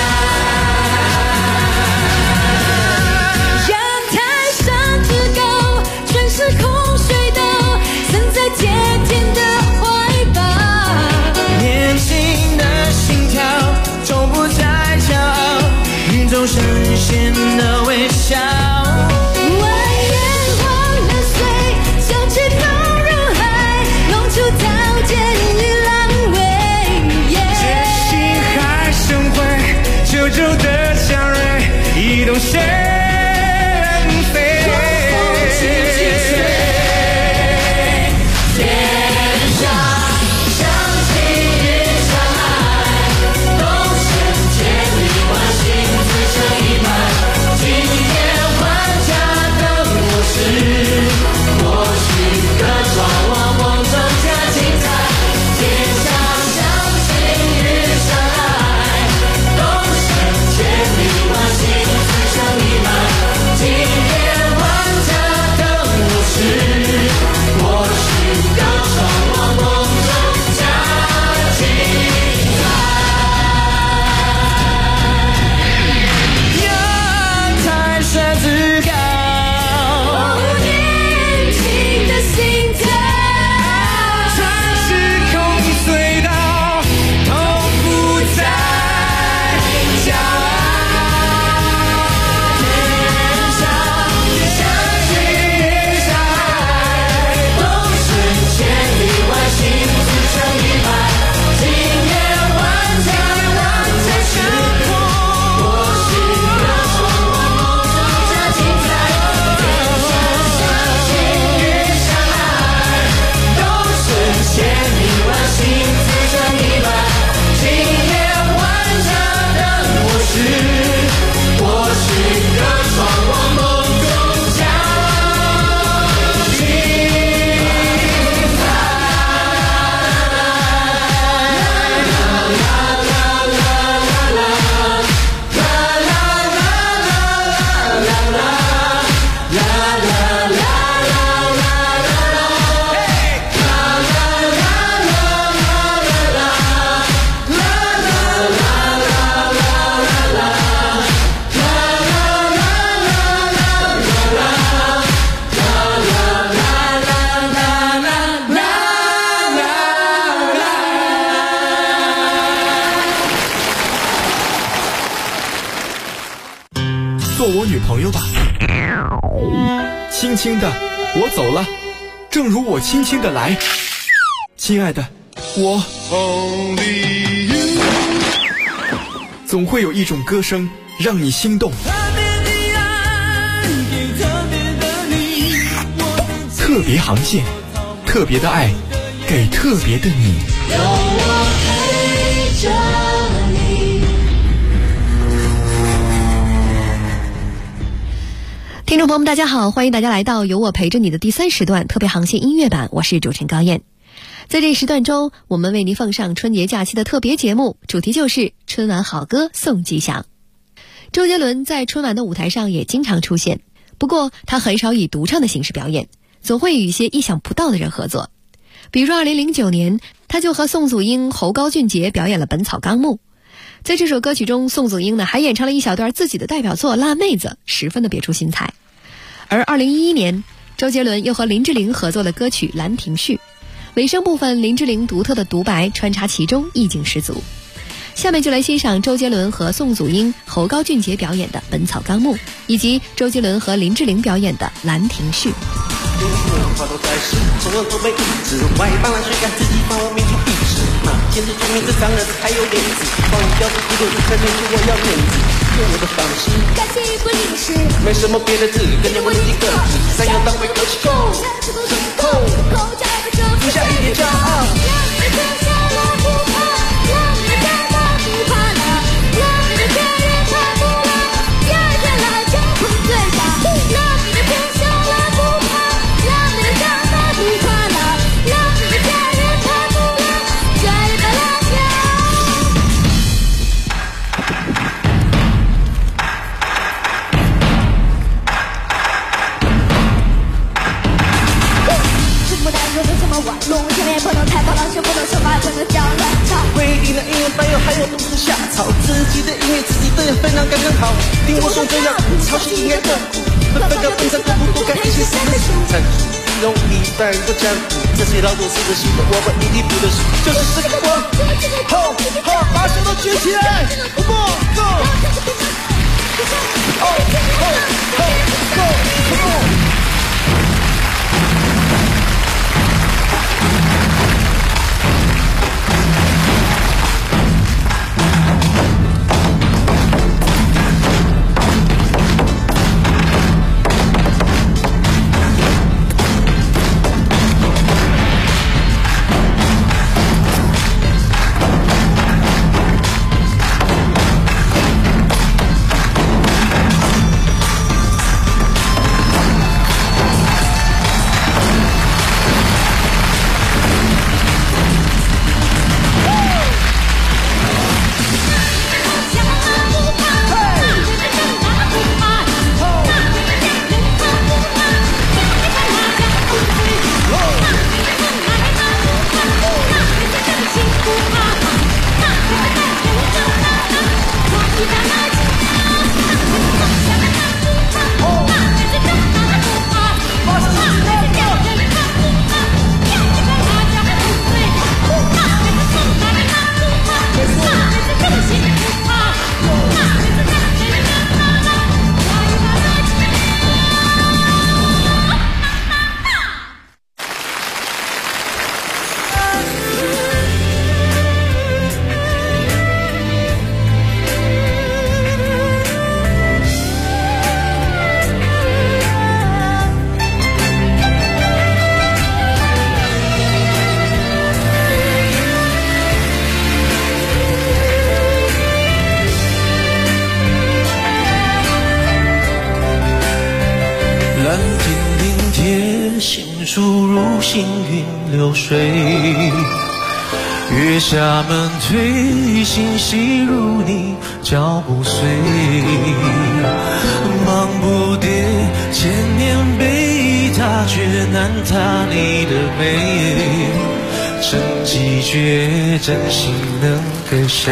阳台上至高，穿时空隧道，身在接天的怀抱。
年轻的心跳，从不再骄傲，云中深陷的微笑。
蜿蜒黄河水，想去动人海，弄出桃剑与狼尾。
这心海深回，九州的祥瑞，一动身飞。
天下相亲与相爱，终身千里万幸，自成一脉。今夜万
做我女朋友吧。轻轻的，我走了，正如我轻轻的来。亲爱的，我总会有一种歌声让你心动。特别航线，特别的爱，给特别的你。
有我陪着你。
听众朋友们大家好，欢迎大家来到有我陪着你的第3时段特别航线音乐版，我是主持人高燕。在这时段中，我们为您放上春节假期的特别节目，主题就是春晚好歌送吉祥。周杰伦在春晚的舞台上也经常出现，不过他很少以独唱的形式表演，总会与一些意想不到的人合作。比如2009年，他就和宋祖英、侯高俊杰表演了《本草纲目》。在这首歌曲中，宋祖英呢还演唱了一小段自己的代表作《辣妹子》，十分的别出心裁。而2011年，周杰伦又和林志玲合作了歌曲《兰亭序》，尾声部分林志玲独特的独白穿插其中，意境十足。下面就来欣赏周杰伦和宋祖英、侯高俊杰表演的《本草纲目》，以及周杰伦和林志玲表演的《兰亭序》。
花都在世，中文都被抑制，外邦人谁敢自己帮我民族意识？坚持全民这张人才有面子，放一标准不对，肯定是我要面子，用我的方式，
感谢不历史，
没什么别的字，跟着我的个子，三阳当归枸杞扣，留下一点骄傲。规定的音乐班友还有不是瞎吵，自己的音乐自己对分量刚刚好。听我说这样，抄袭应该更苦，分个平常更不多干一些事的产出，容易带过江湖。这些老多事的心的，我们一定不能输，就是这个光。吼吼，把手都举起来 ，Come on go， 吼吼吼 go，Come on。
月下门推，心细如你脚步碎。忙不迭，千年被他却难踏你的美。真迹绝，真心能给谁？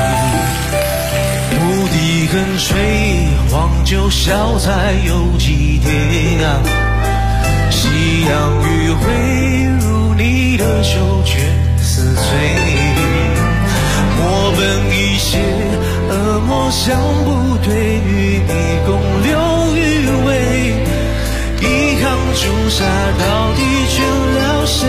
牧笛更吹，黄酒小菜有几碟啊？夕阳余晖，如你的手却似醉。莫本一些，恶魔相不对，与你共下到底倦了谁？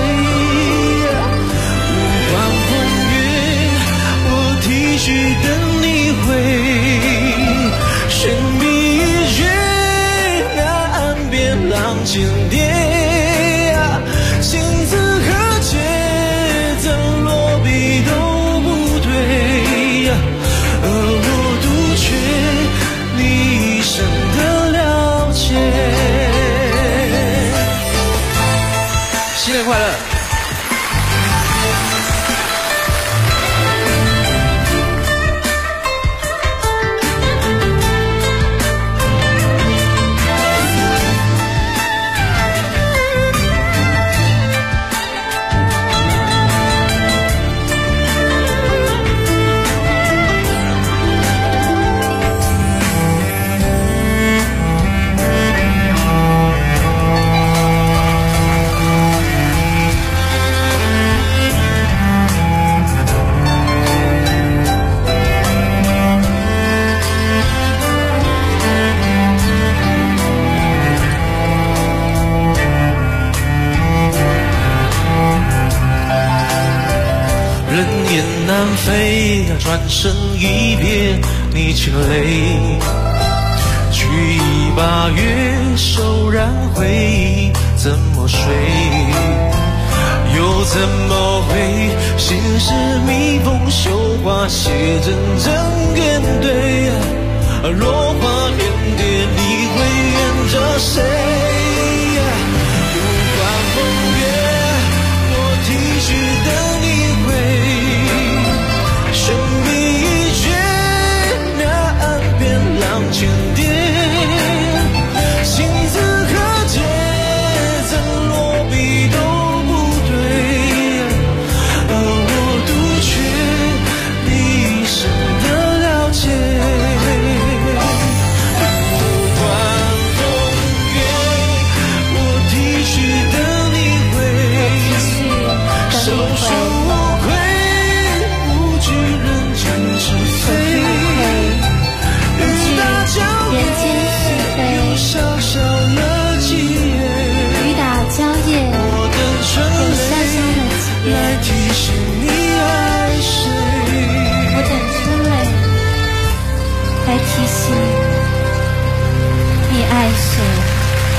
无关风月，我继续等你回。寻觅一绝，那岸边浪尖叠，情字和解，怎落笔都不对，而我独缺你一生的了解。
新年快乐！
南飞，转身一别，你却泪。去一把月，手染回忆，怎么睡？又怎么会？心事蜜蜂绣花，写真正面对。落花点点，你会怨着谁？无关风月，我继续等你回。生命一绝，那岸边浪尖叠，情字和解，怎落笔都不对，而我独缺你一生的了解。无关风月，我继续等你回，手续无愧，不惧人间是非，雨打交夜，又小小了几夜，
雨打交夜，
我等春雷来提醒你爱谁，
我等春雷来提醒你爱谁。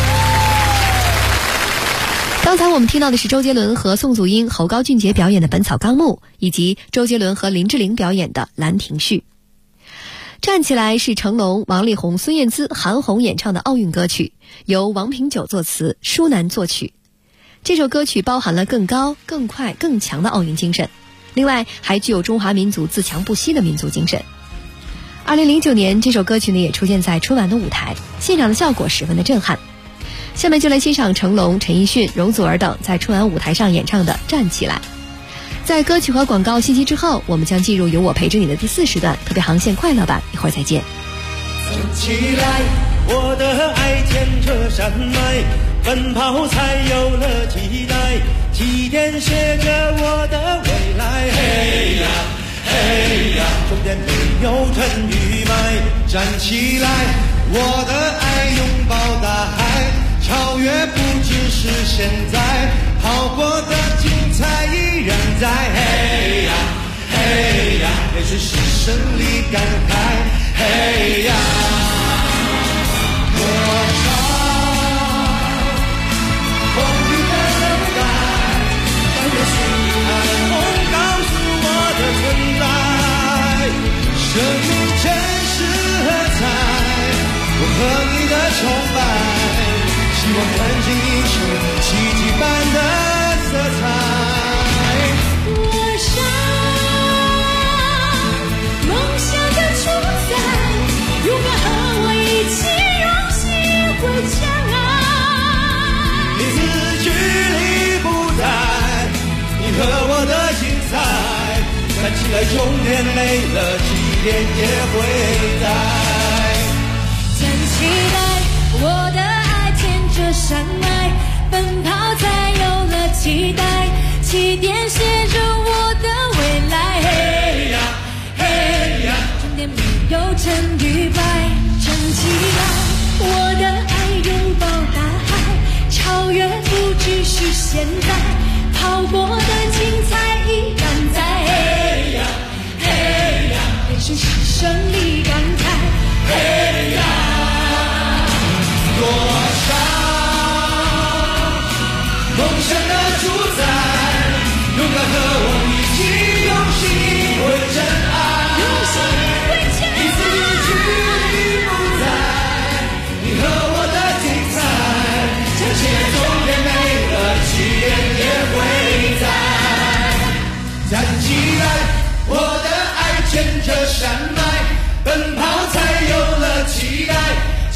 刚才我们听到的是周杰伦和宋祖英、侯高俊杰表演的《本草纲目》，以及周杰伦和林志玲表演的《兰亭序》。站起来是成龙、王力宏、孙燕姿、韩红演唱的奥运歌曲，由王品九作词，舒楠作曲。这首歌曲包含了更高、更快、更强的奥运精神，另外还具有中华民族自强不息的民族精神。2009年，这首歌曲呢也出现在春晚的舞台，现场的效果十分的震撼。下面就来欣赏成龙、陈奕迅、容祖儿等在春晚舞台上演唱的《站起来》。在歌曲和广告信息之后，我们将进入有我陪着你的第4时段特别航线快乐版，一会儿再见。
站起来，我的爱，牵着山脉，奔跑才有了期待，起点写着我的未来。嘿呀嘿呀，终点没有成与败，站起来，我的爱，拥抱大海，超越不只是现在，跑过的精彩依然在。嘿呀嘿呀，也许是胜利感慨。嘿呀，我唱风雨的等待，穿越星海梦，告诉我的存在。生命真实何在？我和你的崇拜，希望看见一生奇迹般的色彩。
我想梦想的主宰，勇敢和我一起用心回家。
彼此距离不在，你和我的精彩，站起来终点没了，起点也会在。
站起来，我的爱牵着山脉，奔跑才有了期待，起点写着我的未来。嘿呀嘿呀，终点没有成与败，站起来，我的爱拥抱大海，超越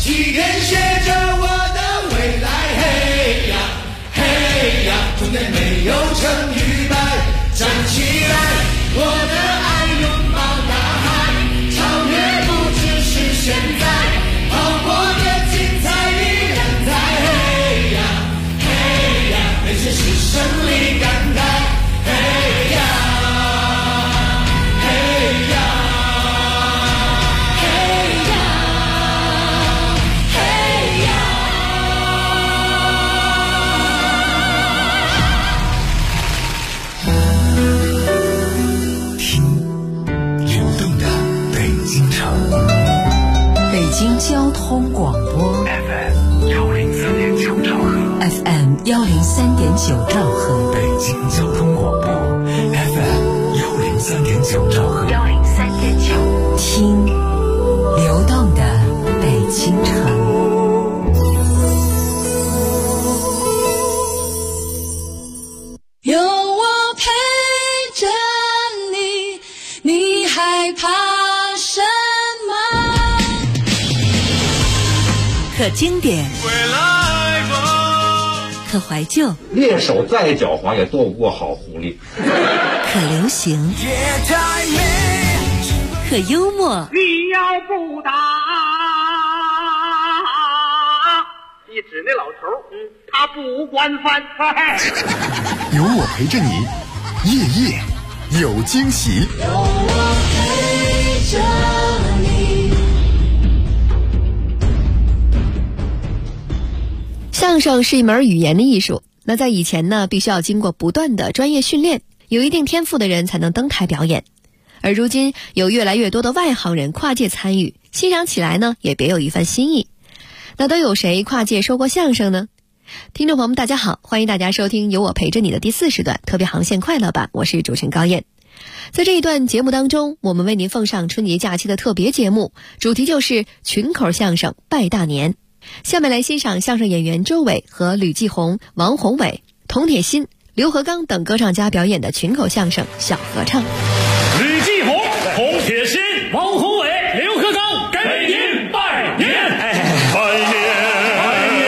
起点写着我的未来，嘿呀嘿呀，终点没有成与败，站起来，我的爱拥抱大海，超越不只是现在，跑过的精彩依然在，嘿呀嘿呀，没事是胜利感慨，嘿呀嘿呀嘿呀嘿呀。
流动的北京城，
北京交通广播
FM 103.9兆赫
，FM 103.9兆赫，
北京交通广播 FM 103.9兆赫
103.9，听流动的北京城。
有我陪着你，你害怕什么？
可经典，可怀旧，
猎手再狡猾也斗不过好狐狸。
可流行，可幽默，
你要不打，一指那老头，他不惯犯。
有我陪着你，夜夜有惊喜。
有我陪着你。
相声是一门语言的艺术，那在以前呢，必须要经过不断的专业训练，有一定天赋的人才能登台表演。而如今有越来越多的外行人跨界参与，欣赏起来呢也别有一番新意。那都有谁跨界说过相声呢？听众朋友们大家好，欢迎大家收听有我陪着你的第4时段特别航线快乐版，我是主持人高燕。在这一段节目当中，我们为您奉上春节假期的特别节目，主题就是群口相声拜大年。下面来欣赏相声演员周伟和吕继红、王宏伟、童铁心、刘和刚等歌唱家表演的群口相声小合唱。
吕继红、童铁心、王宏伟、刘和刚给您拜年，拜年，拜年，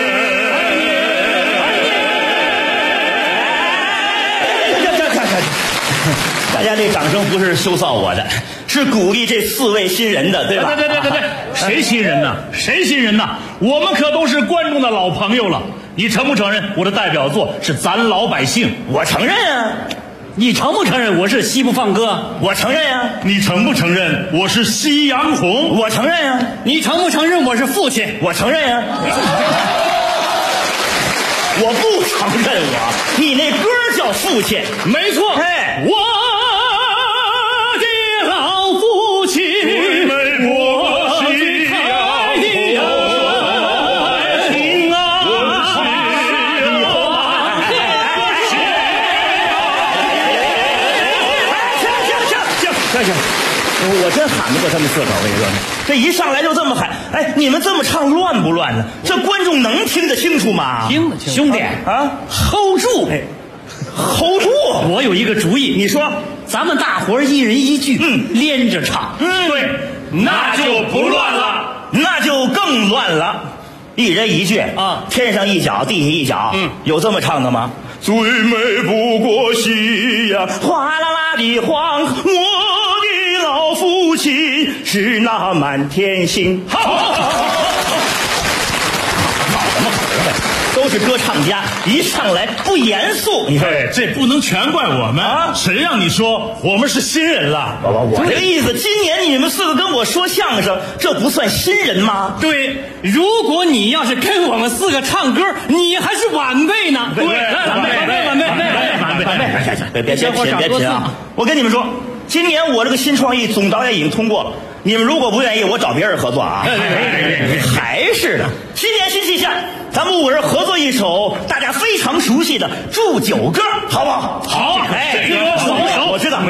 大家这掌声不是羞臊我的，是鼓励这4位新人的，对吧？
对，谁新人呢？谁新人呢？我们可都是观众的老朋友了。你承不承认我的代表作是咱老百姓？
我承认啊。
你承不承认我是西部放歌？
我承认啊。
你承不承认我是夕阳红？
我承认啊。
你承不承认我是父亲？
我承认啊。我不承认你那歌叫父亲。
没错，我的老父亲，我最爱的爱情啊！
行，我真喊不过他们4口，我跟你说，这一上来就这么喊，哎，你们这么唱乱不乱呢？这观众能听得清楚吗？
听得清，兄弟啊 ，hold 住
，hold 住！
我有一个主意，
你说，
咱们大伙儿一人一句，连着唱，对，那就不乱了，
那就更乱了。一人一句啊，天上一脚，地下一脚，有这么唱的吗？最美不过夕阳，哗啦啦的晃，我的老父亲是那满天星。好，闹什么口呗？都是歌唱家，一上来不严肃，你说
这不能全怪我们啊！谁让你说我们是新人了？
我这个意思，今年你们4个跟我说相声，这不算新人吗？
对，如果你要是跟我们4个唱歌，你还是晚辈呢。对，晚辈，
别贫啊！我跟你们说，今年我这个新创意总导演已经通过了。你们如果不愿意，我找别人合作啊！还是的，新年新气象，咱们5人合作一首大家非常熟悉的祝酒歌，好不好？
好，
这个熟，我知道。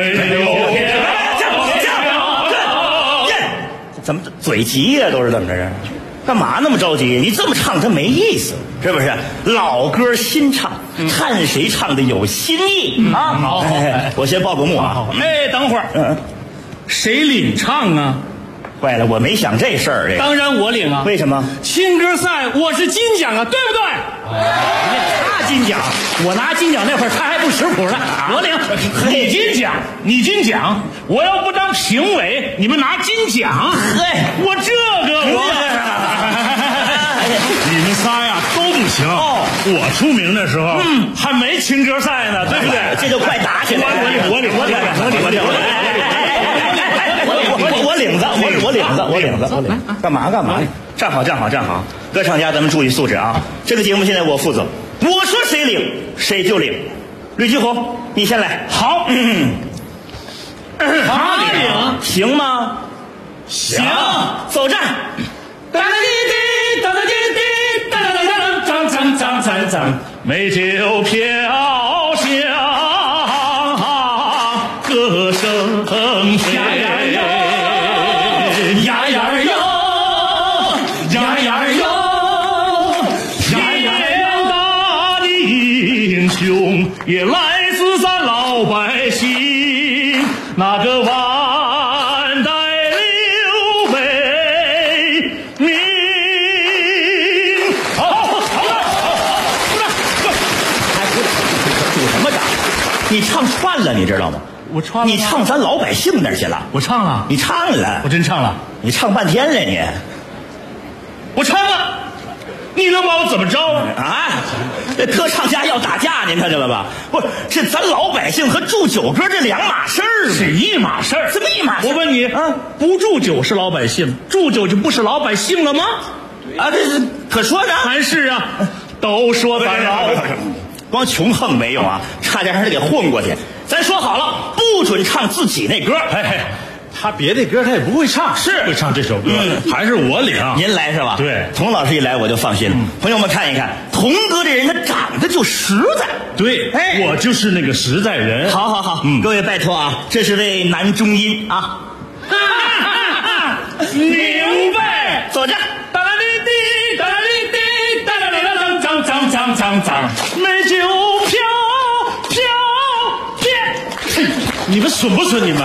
怎么嘴急呀？都是怎么着？干嘛那么着急？你这么唱它没意思，是不是？老歌新唱，看谁唱的有新意啊！
好，
我先报个幕啊！
等会儿，谁领唱啊？
坏了，我没想这事儿。
当然我领啊。
为什么？
青歌赛我是金奖啊，对不对？
他金奖，我拿金奖那会儿他还不识谱呢。
我领，你金奖，你金奖，我要不当评委，你们拿金奖。我这个
你们仨呀都不行。我出名的时候，还没青歌赛呢，对不对？
这就快打起来！我领子，干嘛？站好！歌唱家，咱们注意素质啊！这个节目现在我负责，我说谁领谁就领。吕菊红，你先来。
好，他领
行吗？
行，
走站。
哒哒滴滴，哒哒滴滴，哒哒哒哒，张，美酒飘香，歌声飞。也来自咱老百姓那个万代留美名。好，鼓
什么掌？你唱串了，你知道吗？
我串了。
你唱咱老百姓那儿去了？
我唱了。
你唱了？
我真唱了。
你唱半天了你。
我唱了。你能把我怎么着
啊？这歌唱家要打架，您看见了吧？不是，是咱老百姓和祝酒歌这两码事儿，
是一码事儿。
怎么一码事？
我问你啊，不祝酒是老百姓，祝酒就不是老百姓了吗？
啊，这是可说呢。
还是啊，都说咱老
光穷横没用啊，差点还得给混过去。咱说好了，不准唱自己那歌。
他别的歌他也不会唱，
是
会唱这首歌，还是我领。
您来是吧？
对，
童老师一来我就放心了。朋友们看一看，童哥这人他长得就实在。
对，我就是那个实在人。
好，各位拜托啊，这是位男中音啊。
明白。
走着。
哒啦哩滴，哒啦哩滴，哒啦啦张，美酒飘。
你们损不损？你们？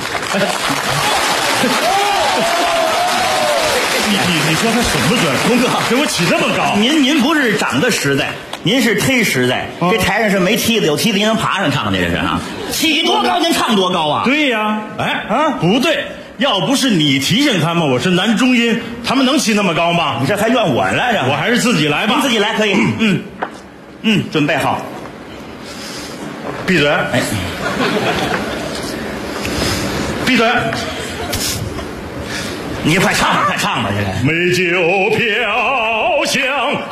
你说他损不损？
童哥
给我起这么高？
您不是长得实在，您是忒实在。这台上是没梯子，有梯子您能爬上唱去，这是啊？起多高您唱多高啊？
对呀，不对，要不是你提醒他们我是男中音，他们能起那么高吗？
你这还怨我来着？
我还是自己来吧。
您自己来可以。准备好。
闭嘴！闭嘴！
你快唱吧，这个。
美酒飘香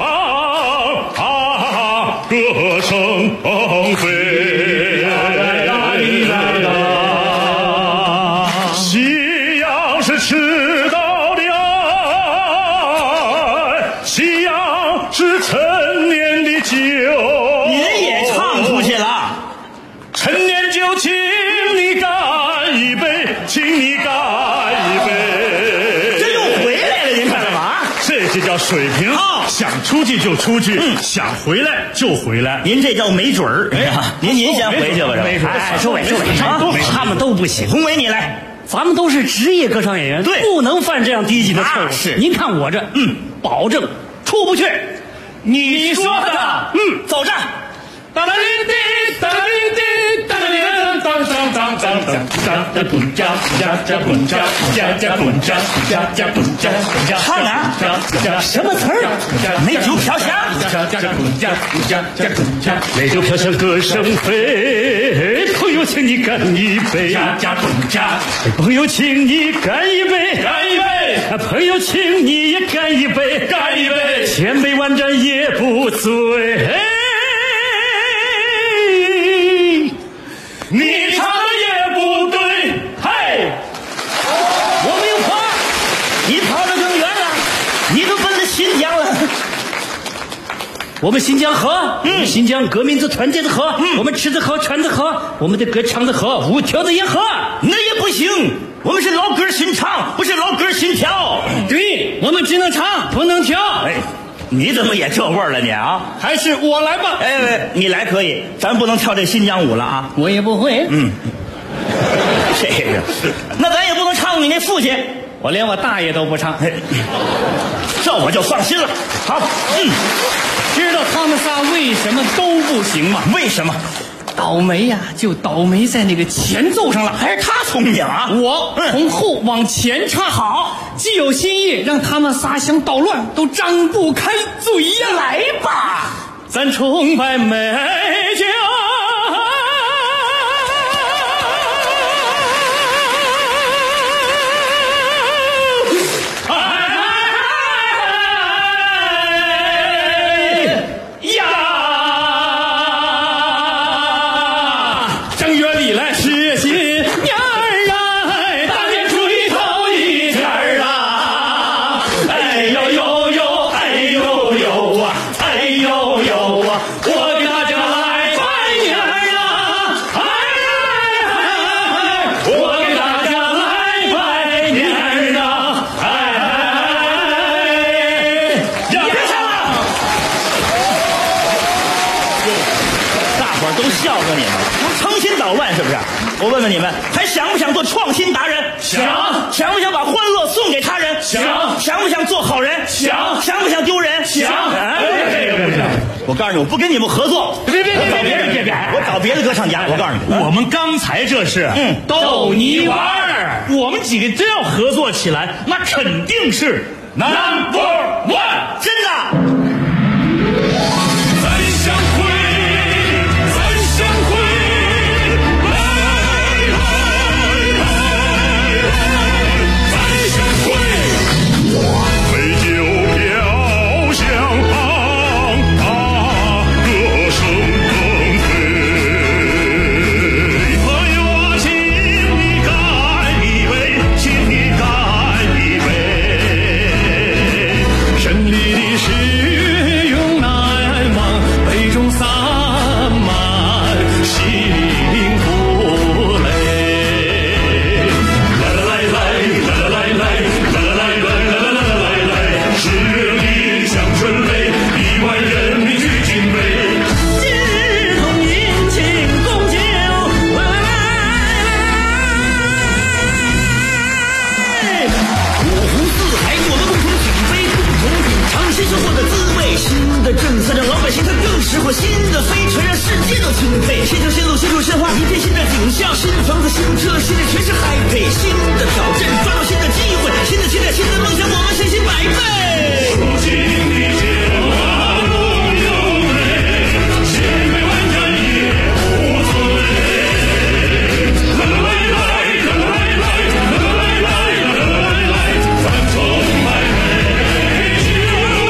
歌声飞。夕阳是迟到的，夕阳是陈年的酒。
您也唱出去了。
陈年酒，请你干一杯，请你干一杯。
这又回来了，您干嘛？
这就叫水平。想出去就出去，想回来就回来。
您这叫没准儿。您先回去吧，
没准。
收尾，他们都不行。
宏伟，你来。
咱们都是职业歌唱演员，
对，
不能犯这样低级的错误。
是，
您看我这，保证出不去。
你说的，
走站。
哒啦哩滴，哒啦哩滴，哒啦哩
唱啊！什么词儿？美酒飘香，
美酒飘香，歌声飞。朋友，请你干一杯，朋友，请你干一杯，朋友，请你也干一杯，千杯万盏也不醉。你唱的也不对，嘿，
我没有跑，你跑得更远了，你都奔着新疆了。
我们新疆河，新疆革命之团结的河，我们吃的河，穿的河，我们的歌唱的河，舞跳的也河，
那也不行。我们是老歌新唱，不是老歌新跳。
对，我们只能唱，不能跳。
你怎么也这味儿了你啊？
还是我来吧。
你来可以，咱不能跳这新疆舞了啊。
我也不会。
这个，那咱也不能唱你那父亲。
我连我大爷都不唱，
这我就放心了。好，
知道他们仨为什么都不行吗？
为什么？
倒霉呀，就倒霉在那个前奏上了。
还是他聪明啊！
我从后往前唱好，既有新意，让他们仨想捣乱都张不开嘴呀！
来吧，
咱崇拜美酒。
我问问你们，还想不想做创新达人？
想。
想不想把欢乐送给他人？
想。
想不想做好人？
想。
想不想丢人？
想。
我告诉你，我不跟你们合作。
别！
我找别的歌唱家。我告诉你，
我们刚才这是
逗你玩儿。
我们几个真要合作起来，那肯定是 number one，
真的。 拾获新的飞船，让世界都钦佩。新城线路，新出神话，一片新的景象，新房子，新车，新的全是嗨配。新的挑战，抓住新的机会，新的期待，新的梦想，我们信心百倍。如今的剑花如流泪，千百万人也无罪。来，咱崇拜美酒。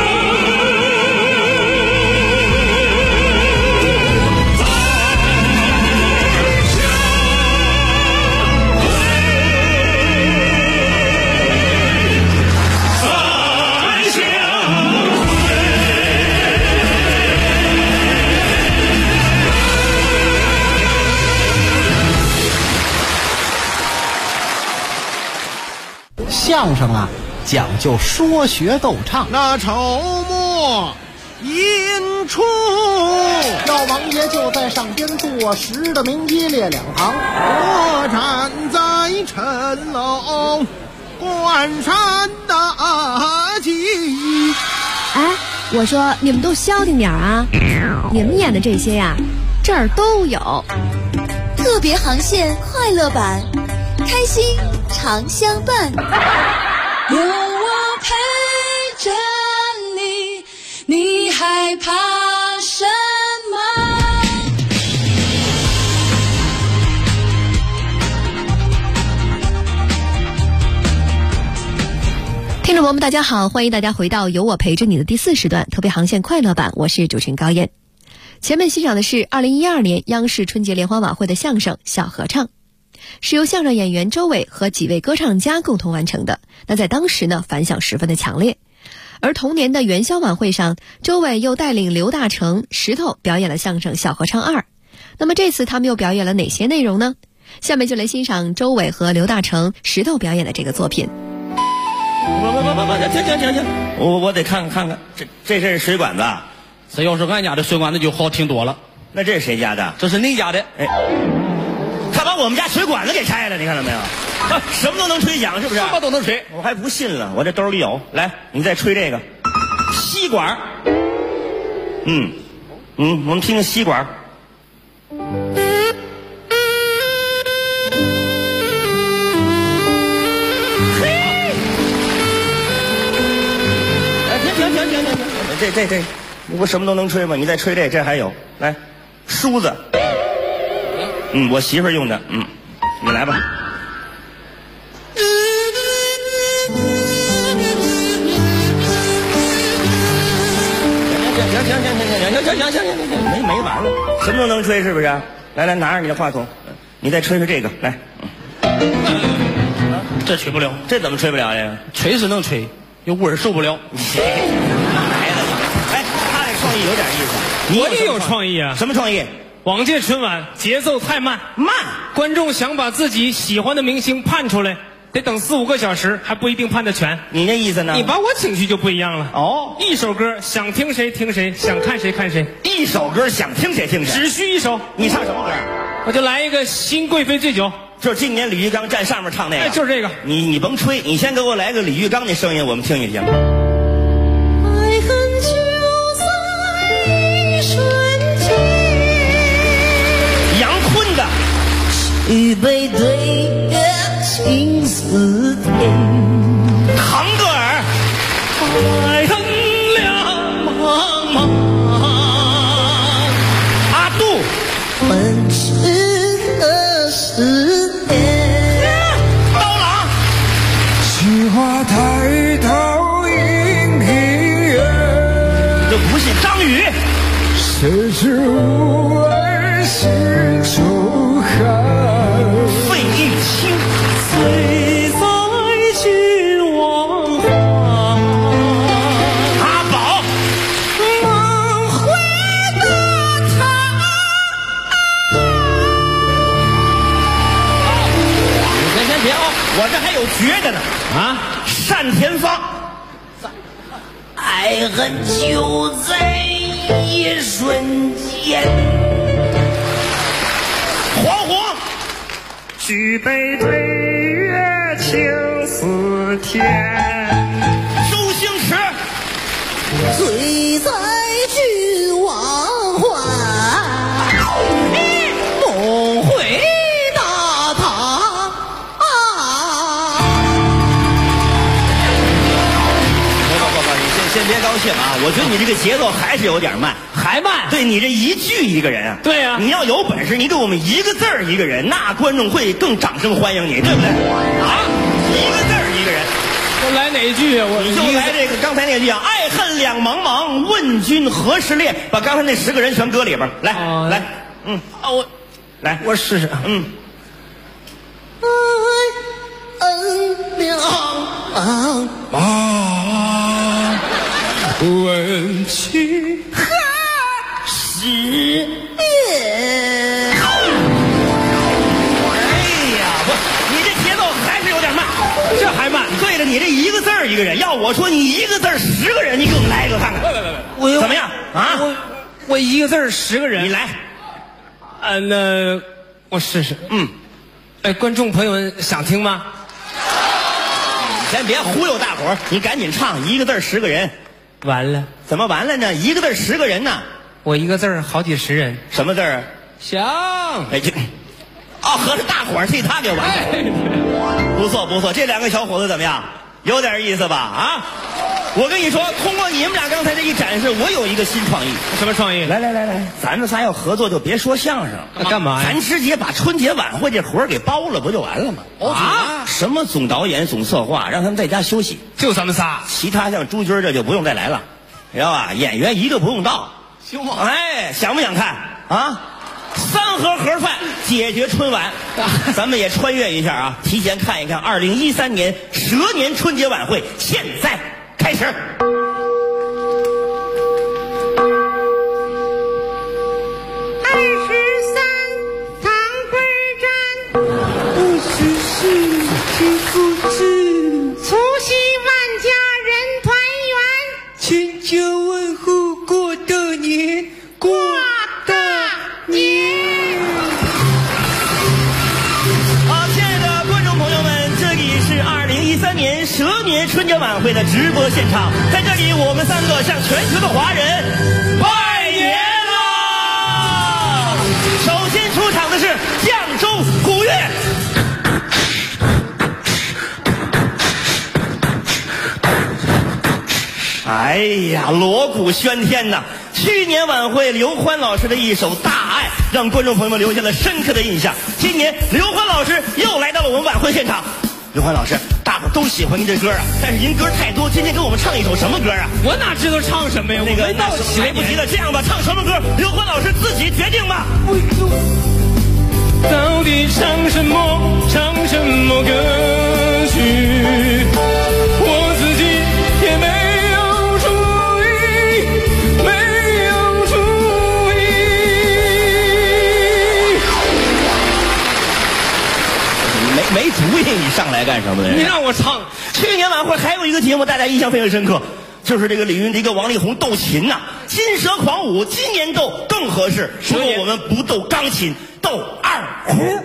相声啊，讲究说学逗唱。
那筹末引出，
老王爷就在上边坐实的名一列两旁，
我站在城楼关山大吉。
哎，我说你们都消停点啊！你们演的这些呀，这儿都有。
特别航线快乐版，开心常相伴。
有我陪着你，你害怕什么？
听众朋友们，大家好，欢迎大家回到有我陪着你的第4时段特别航线快乐版，我是主持人高燕。前面欣赏的是2012年央视春节联欢晚会的相声小合唱，是由相声演员周伟和几位歌唱家共同完成的。那在当时呢，反响十分的强烈。而同年的元宵晚会上，周伟又带领刘大成、石头表演了相声小合唱2。那么这次他们又表演了哪些内容呢？下面就来欣赏周伟和刘大成、石头表演的这个作品。
停，我得看看，这是水管子。
这要是俺家的水管子就好听多了。
那这是谁家的？
这是你家的。
哎， 他把我们家水管子给拆了，你看到没有？什么都能吹响，是不是？
什么都能吹，
我还不信了，我这兜里有。来，你再吹这个吸管。我们听听吸管。行，这，我什么都能吹吗？你再吹这还有，来，梳子，我媳妇儿用的，你来吧。行，没完了，什么都能吹是不是？来，拿着你的话筒，你再吹吹这个，来。
这吹不了，
这怎么吹不了呀？
吹是能吹，有味儿受不了。
他这创意有点意思。
我也有创意啊！
什么创意？
往届春晚节奏太慢，观众想把自己喜欢的明星盼出来，得等4、5个小时，还不一定盼得全。
你那意思呢？
你把我情绪就不一样了。
哦，
一首歌想听谁听谁，想看谁看谁。
一首歌想听谁听谁，
只需一首。
你唱什么歌？
我就来一个《新贵妃醉酒》。
就是今年李玉刚站上面唱那个，
就是这个。
你甭吹，你先给我来个李玉刚那声音，我们听一听。
爱恨就在一瞬间。
杨坤的。
举杯对月情似天。
唐格尔。
爱恨两茫茫。
阿杜。
问知何时
刀郎。
菊花台头映一人。
你就不信张宇。
谁知无儿心中寒。
费玉清。
醉在君王花。
阿宝。
梦回的他。
先别哦，我这还有绝的呢啊！单田芳。
爱恨就在一瞬间。
黄黄。
举杯对月情似天。
周星驰。
醉在君王怀。梦回大唐。
先别高兴啊！我觉得你这个节奏还是有点慢，
还慢。
对你这一句一个人啊，
对呀，
你要有本事，你给我们一个字儿一个人，那观众会更掌声欢迎你，对不对？啊，一个字儿一个人。
我来哪一句啊？
你就来这个刚才那句啊，爱恨两茫茫，问君何时恋？把刚才那10个人全搁里边，来来，来，
我试试，
两茫。问君何时恋？
哎呀，不，你这节奏还是有点慢，
这还慢。
对了，你这一个字儿一个人，要我说你一个字儿10个人，你给我们来一个看看。
我
怎么样啊？
我一个字儿10个人，
你来。
那我试试。观众朋友们想听吗？
先别忽悠大伙儿，你赶紧唱，一个字儿10个人。
完了，
怎么完了呢？一个字儿10个人呢？
我一个字儿好几十人。
什么字儿？
想。
哎，这合着大伙儿替他给完成。不错不错，这2个小伙子怎么样？有点意思吧？啊！我跟你说，通过你们俩刚才这一展示，我有一个新创意。
什么创意？
来，咱们仨要合作就别说相声了，
干嘛呀？
咱直接把春节晚会这活儿给包了，不就完了吗？什么总导演、总策划，让他们在家休息，
就咱们仨，
其他像朱军这就不用再来了，知道吧？演员一个不用到，
行吗？
哎，想不想看啊？3盒盒饭解决春晚，咱们也穿越一下啊，提前看一看2013年蛇年春节晚会，现在开始。
除夕万家人团圆，
千家万户过大年，过大年。
的直播现场，在这里我们三个向全球的华人拜年啦！首先出场的是绛州古乐。哎呀，锣鼓喧天呐！去年晚会刘欢老师的一首《大爱》让观众朋友们留下了深刻的印象。今年刘欢老师又来到了我们晚会现场。刘欢老师，大伙都喜欢您这歌啊，但是您歌太多，今天给我们唱一首什么歌啊？
我哪知道唱什么呀？
那个来不及了，这样吧，唱什么歌？刘欢老师自己决定吧。
到底唱什么歌曲？我自己也没有注意，没有注意。
没主意，你上来干什么的？
你让我唱。
去年晚会还有一个节目，大家印象非常深刻，就是这个李云迪跟王力宏斗琴呐，金蛇狂舞。今年斗更合适，不过我们不斗钢琴，斗二胡。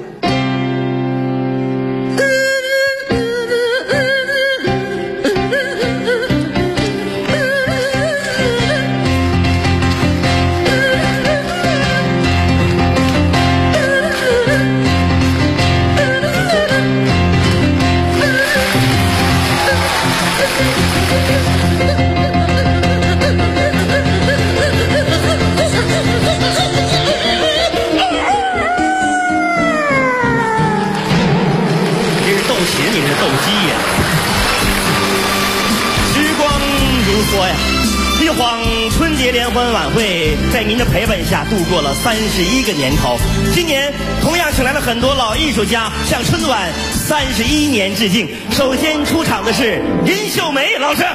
一晃春节联欢晚会在您的陪伴下度过了31个年头。今年同样请来了很多老艺术家向春晚31年致敬。首先出场的是殷秀梅老师。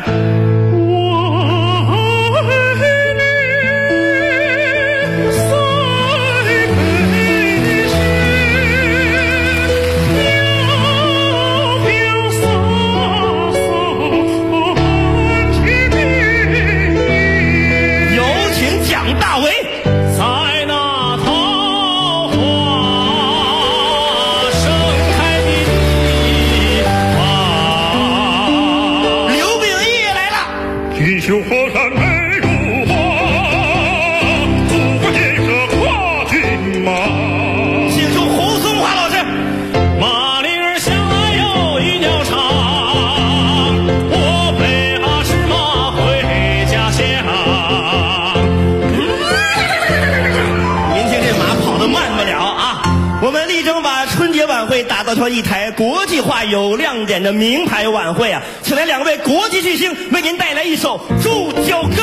打造成一台国际化有亮点的名牌晚会啊！请来2位国际巨星为您带来一首祝酒歌。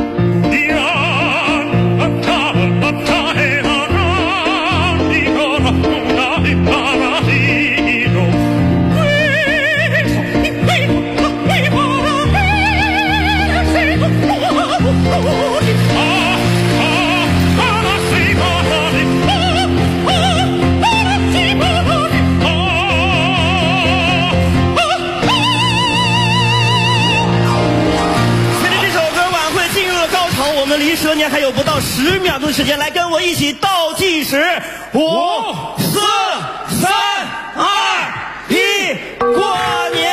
离蛇年还有不到10秒钟的时间，来跟我一起倒计时，5、4、3、2、1，过年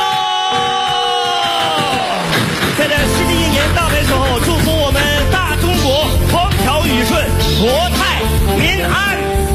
喽！在这新的一年到来的时候，祝福我们大中国风调雨顺，国泰民安。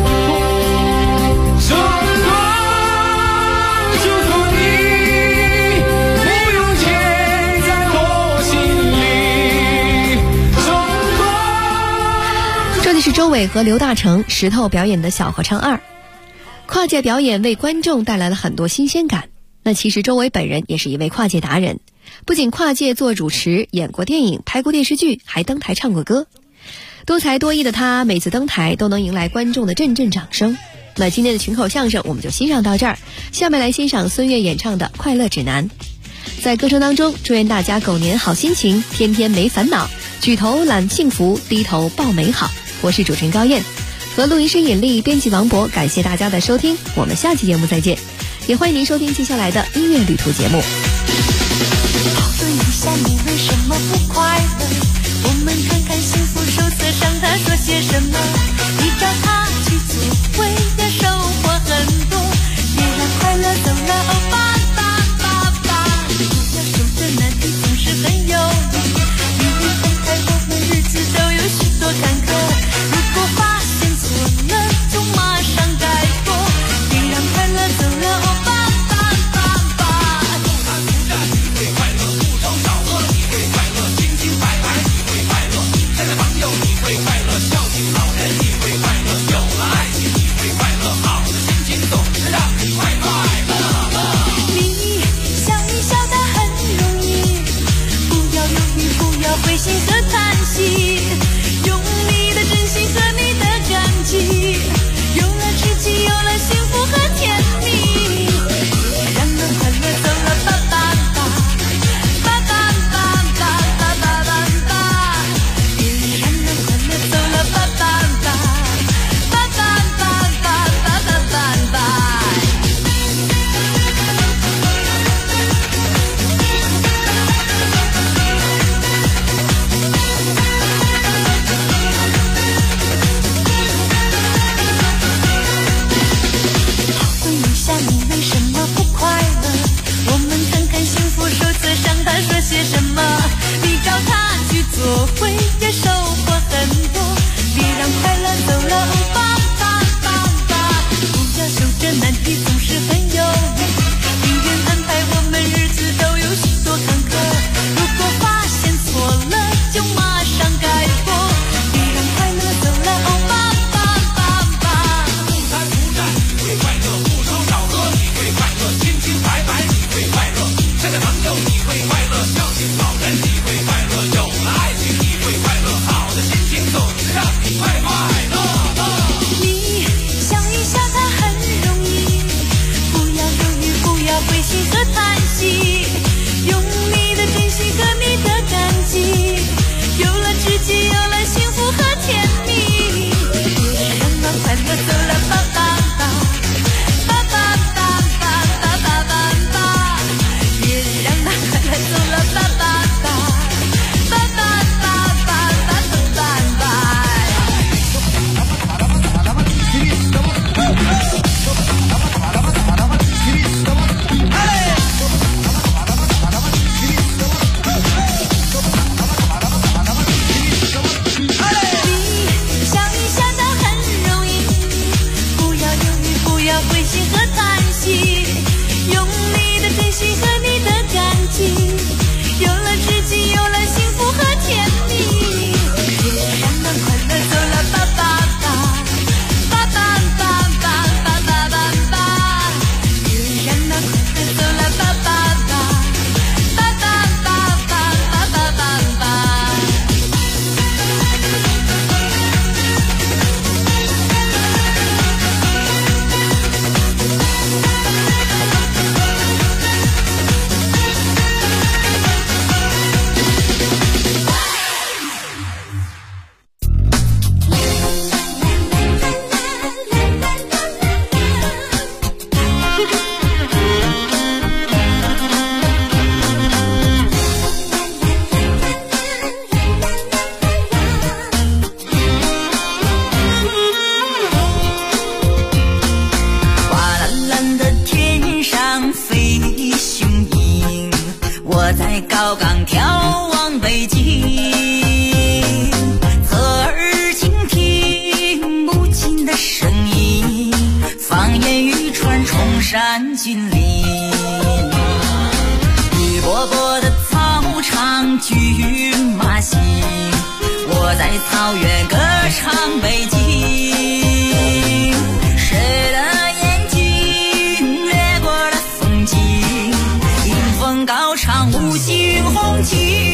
是周伟和刘大成石头表演的小合唱2，跨界表演为观众带来了很多新鲜感。那其实周伟本人也是一位跨界达人，不仅跨界做主持，演过电影，拍过电视剧，还登台唱过歌。多才多艺的他，每次登台都能迎来观众的阵阵掌声。那今天的群口相声我们就欣赏到这儿，下面来欣赏孙悦演唱的《快乐指南》。在歌声当中，祝愿大家狗年好心情，天天没烦恼，举头揽幸福，低头抱美好。我是主持人高燕，和录音师尹丽，编辑王博，感谢大家的收听，我们下期节目再见，也欢迎您收听接下来的音乐旅途节目。
问一下你为什么不快乐？我们看看幸福手册上他说些什么，依照他去做，会的收获很多，别让快乐走了吧吧吧吧，不要守着那
骏马行，我在草原歌唱北京。谁的眼睛掠过了风景，迎风高唱五星红旗。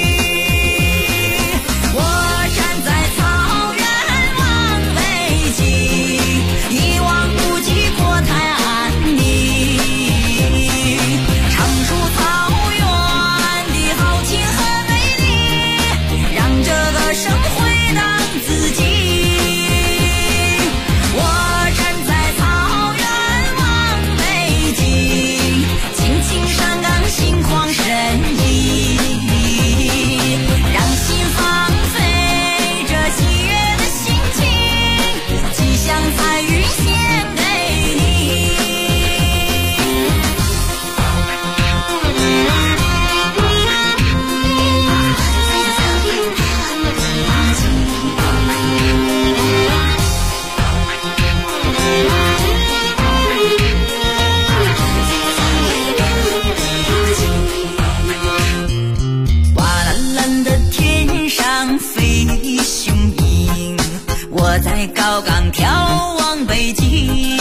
高岗眺望北京，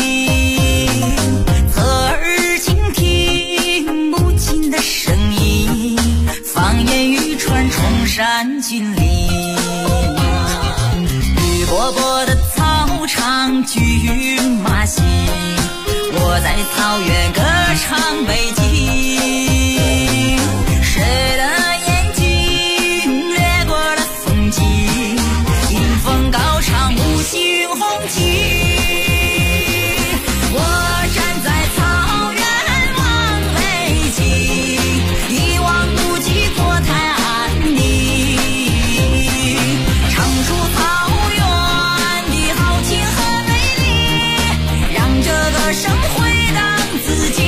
侧耳倾听母亲的声音，方言语传崇山峻岭。绿波波的草场骏马行，我在草原歌唱北京。谁的眼睛掠过了风景，迎风高唱五星红旗。我站在草原望北京，一望无际国泰安宁，唱出草原的豪情和美丽，让这个生回荡自己。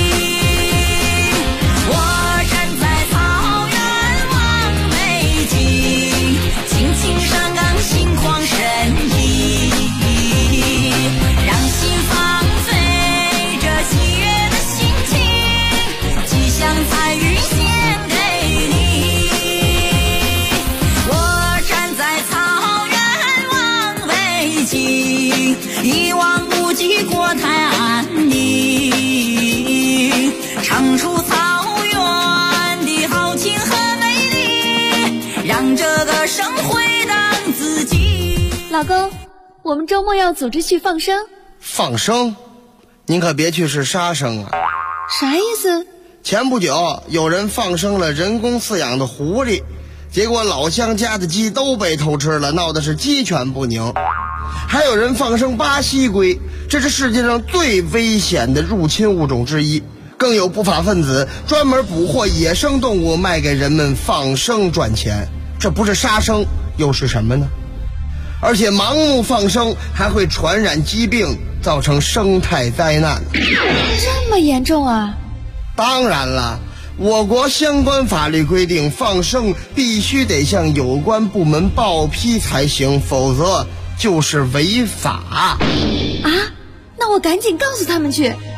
我站在草原望北京，青青山岗心旷神怡，让心放飞这喜悦的心情，吉祥彩云献给你。我站在草原望北京，一望无际国泰安宁，唱出草原的豪情和美丽，让这个生回荡自己。
老公，我们周末要组织去放生。
放生？您可别去是杀生啊！
啥意思？
前不久有人放生了人工饲养的狐狸，结果老乡家的鸡都被偷吃了，闹的是鸡犬不宁。还有人放生巴西龟，这是世界上最危险的入侵物种之一。更有不法分子专门捕获野生动物卖给人们放生赚钱，这不是杀生又是什么呢？而且盲目放生还会传染疾病，造成生态灾难。
这么严重啊？
当然了，我国相关法律规定，放生必须得向有关部门报批才行，否则就是违法。
啊，那我赶紧告诉他们去。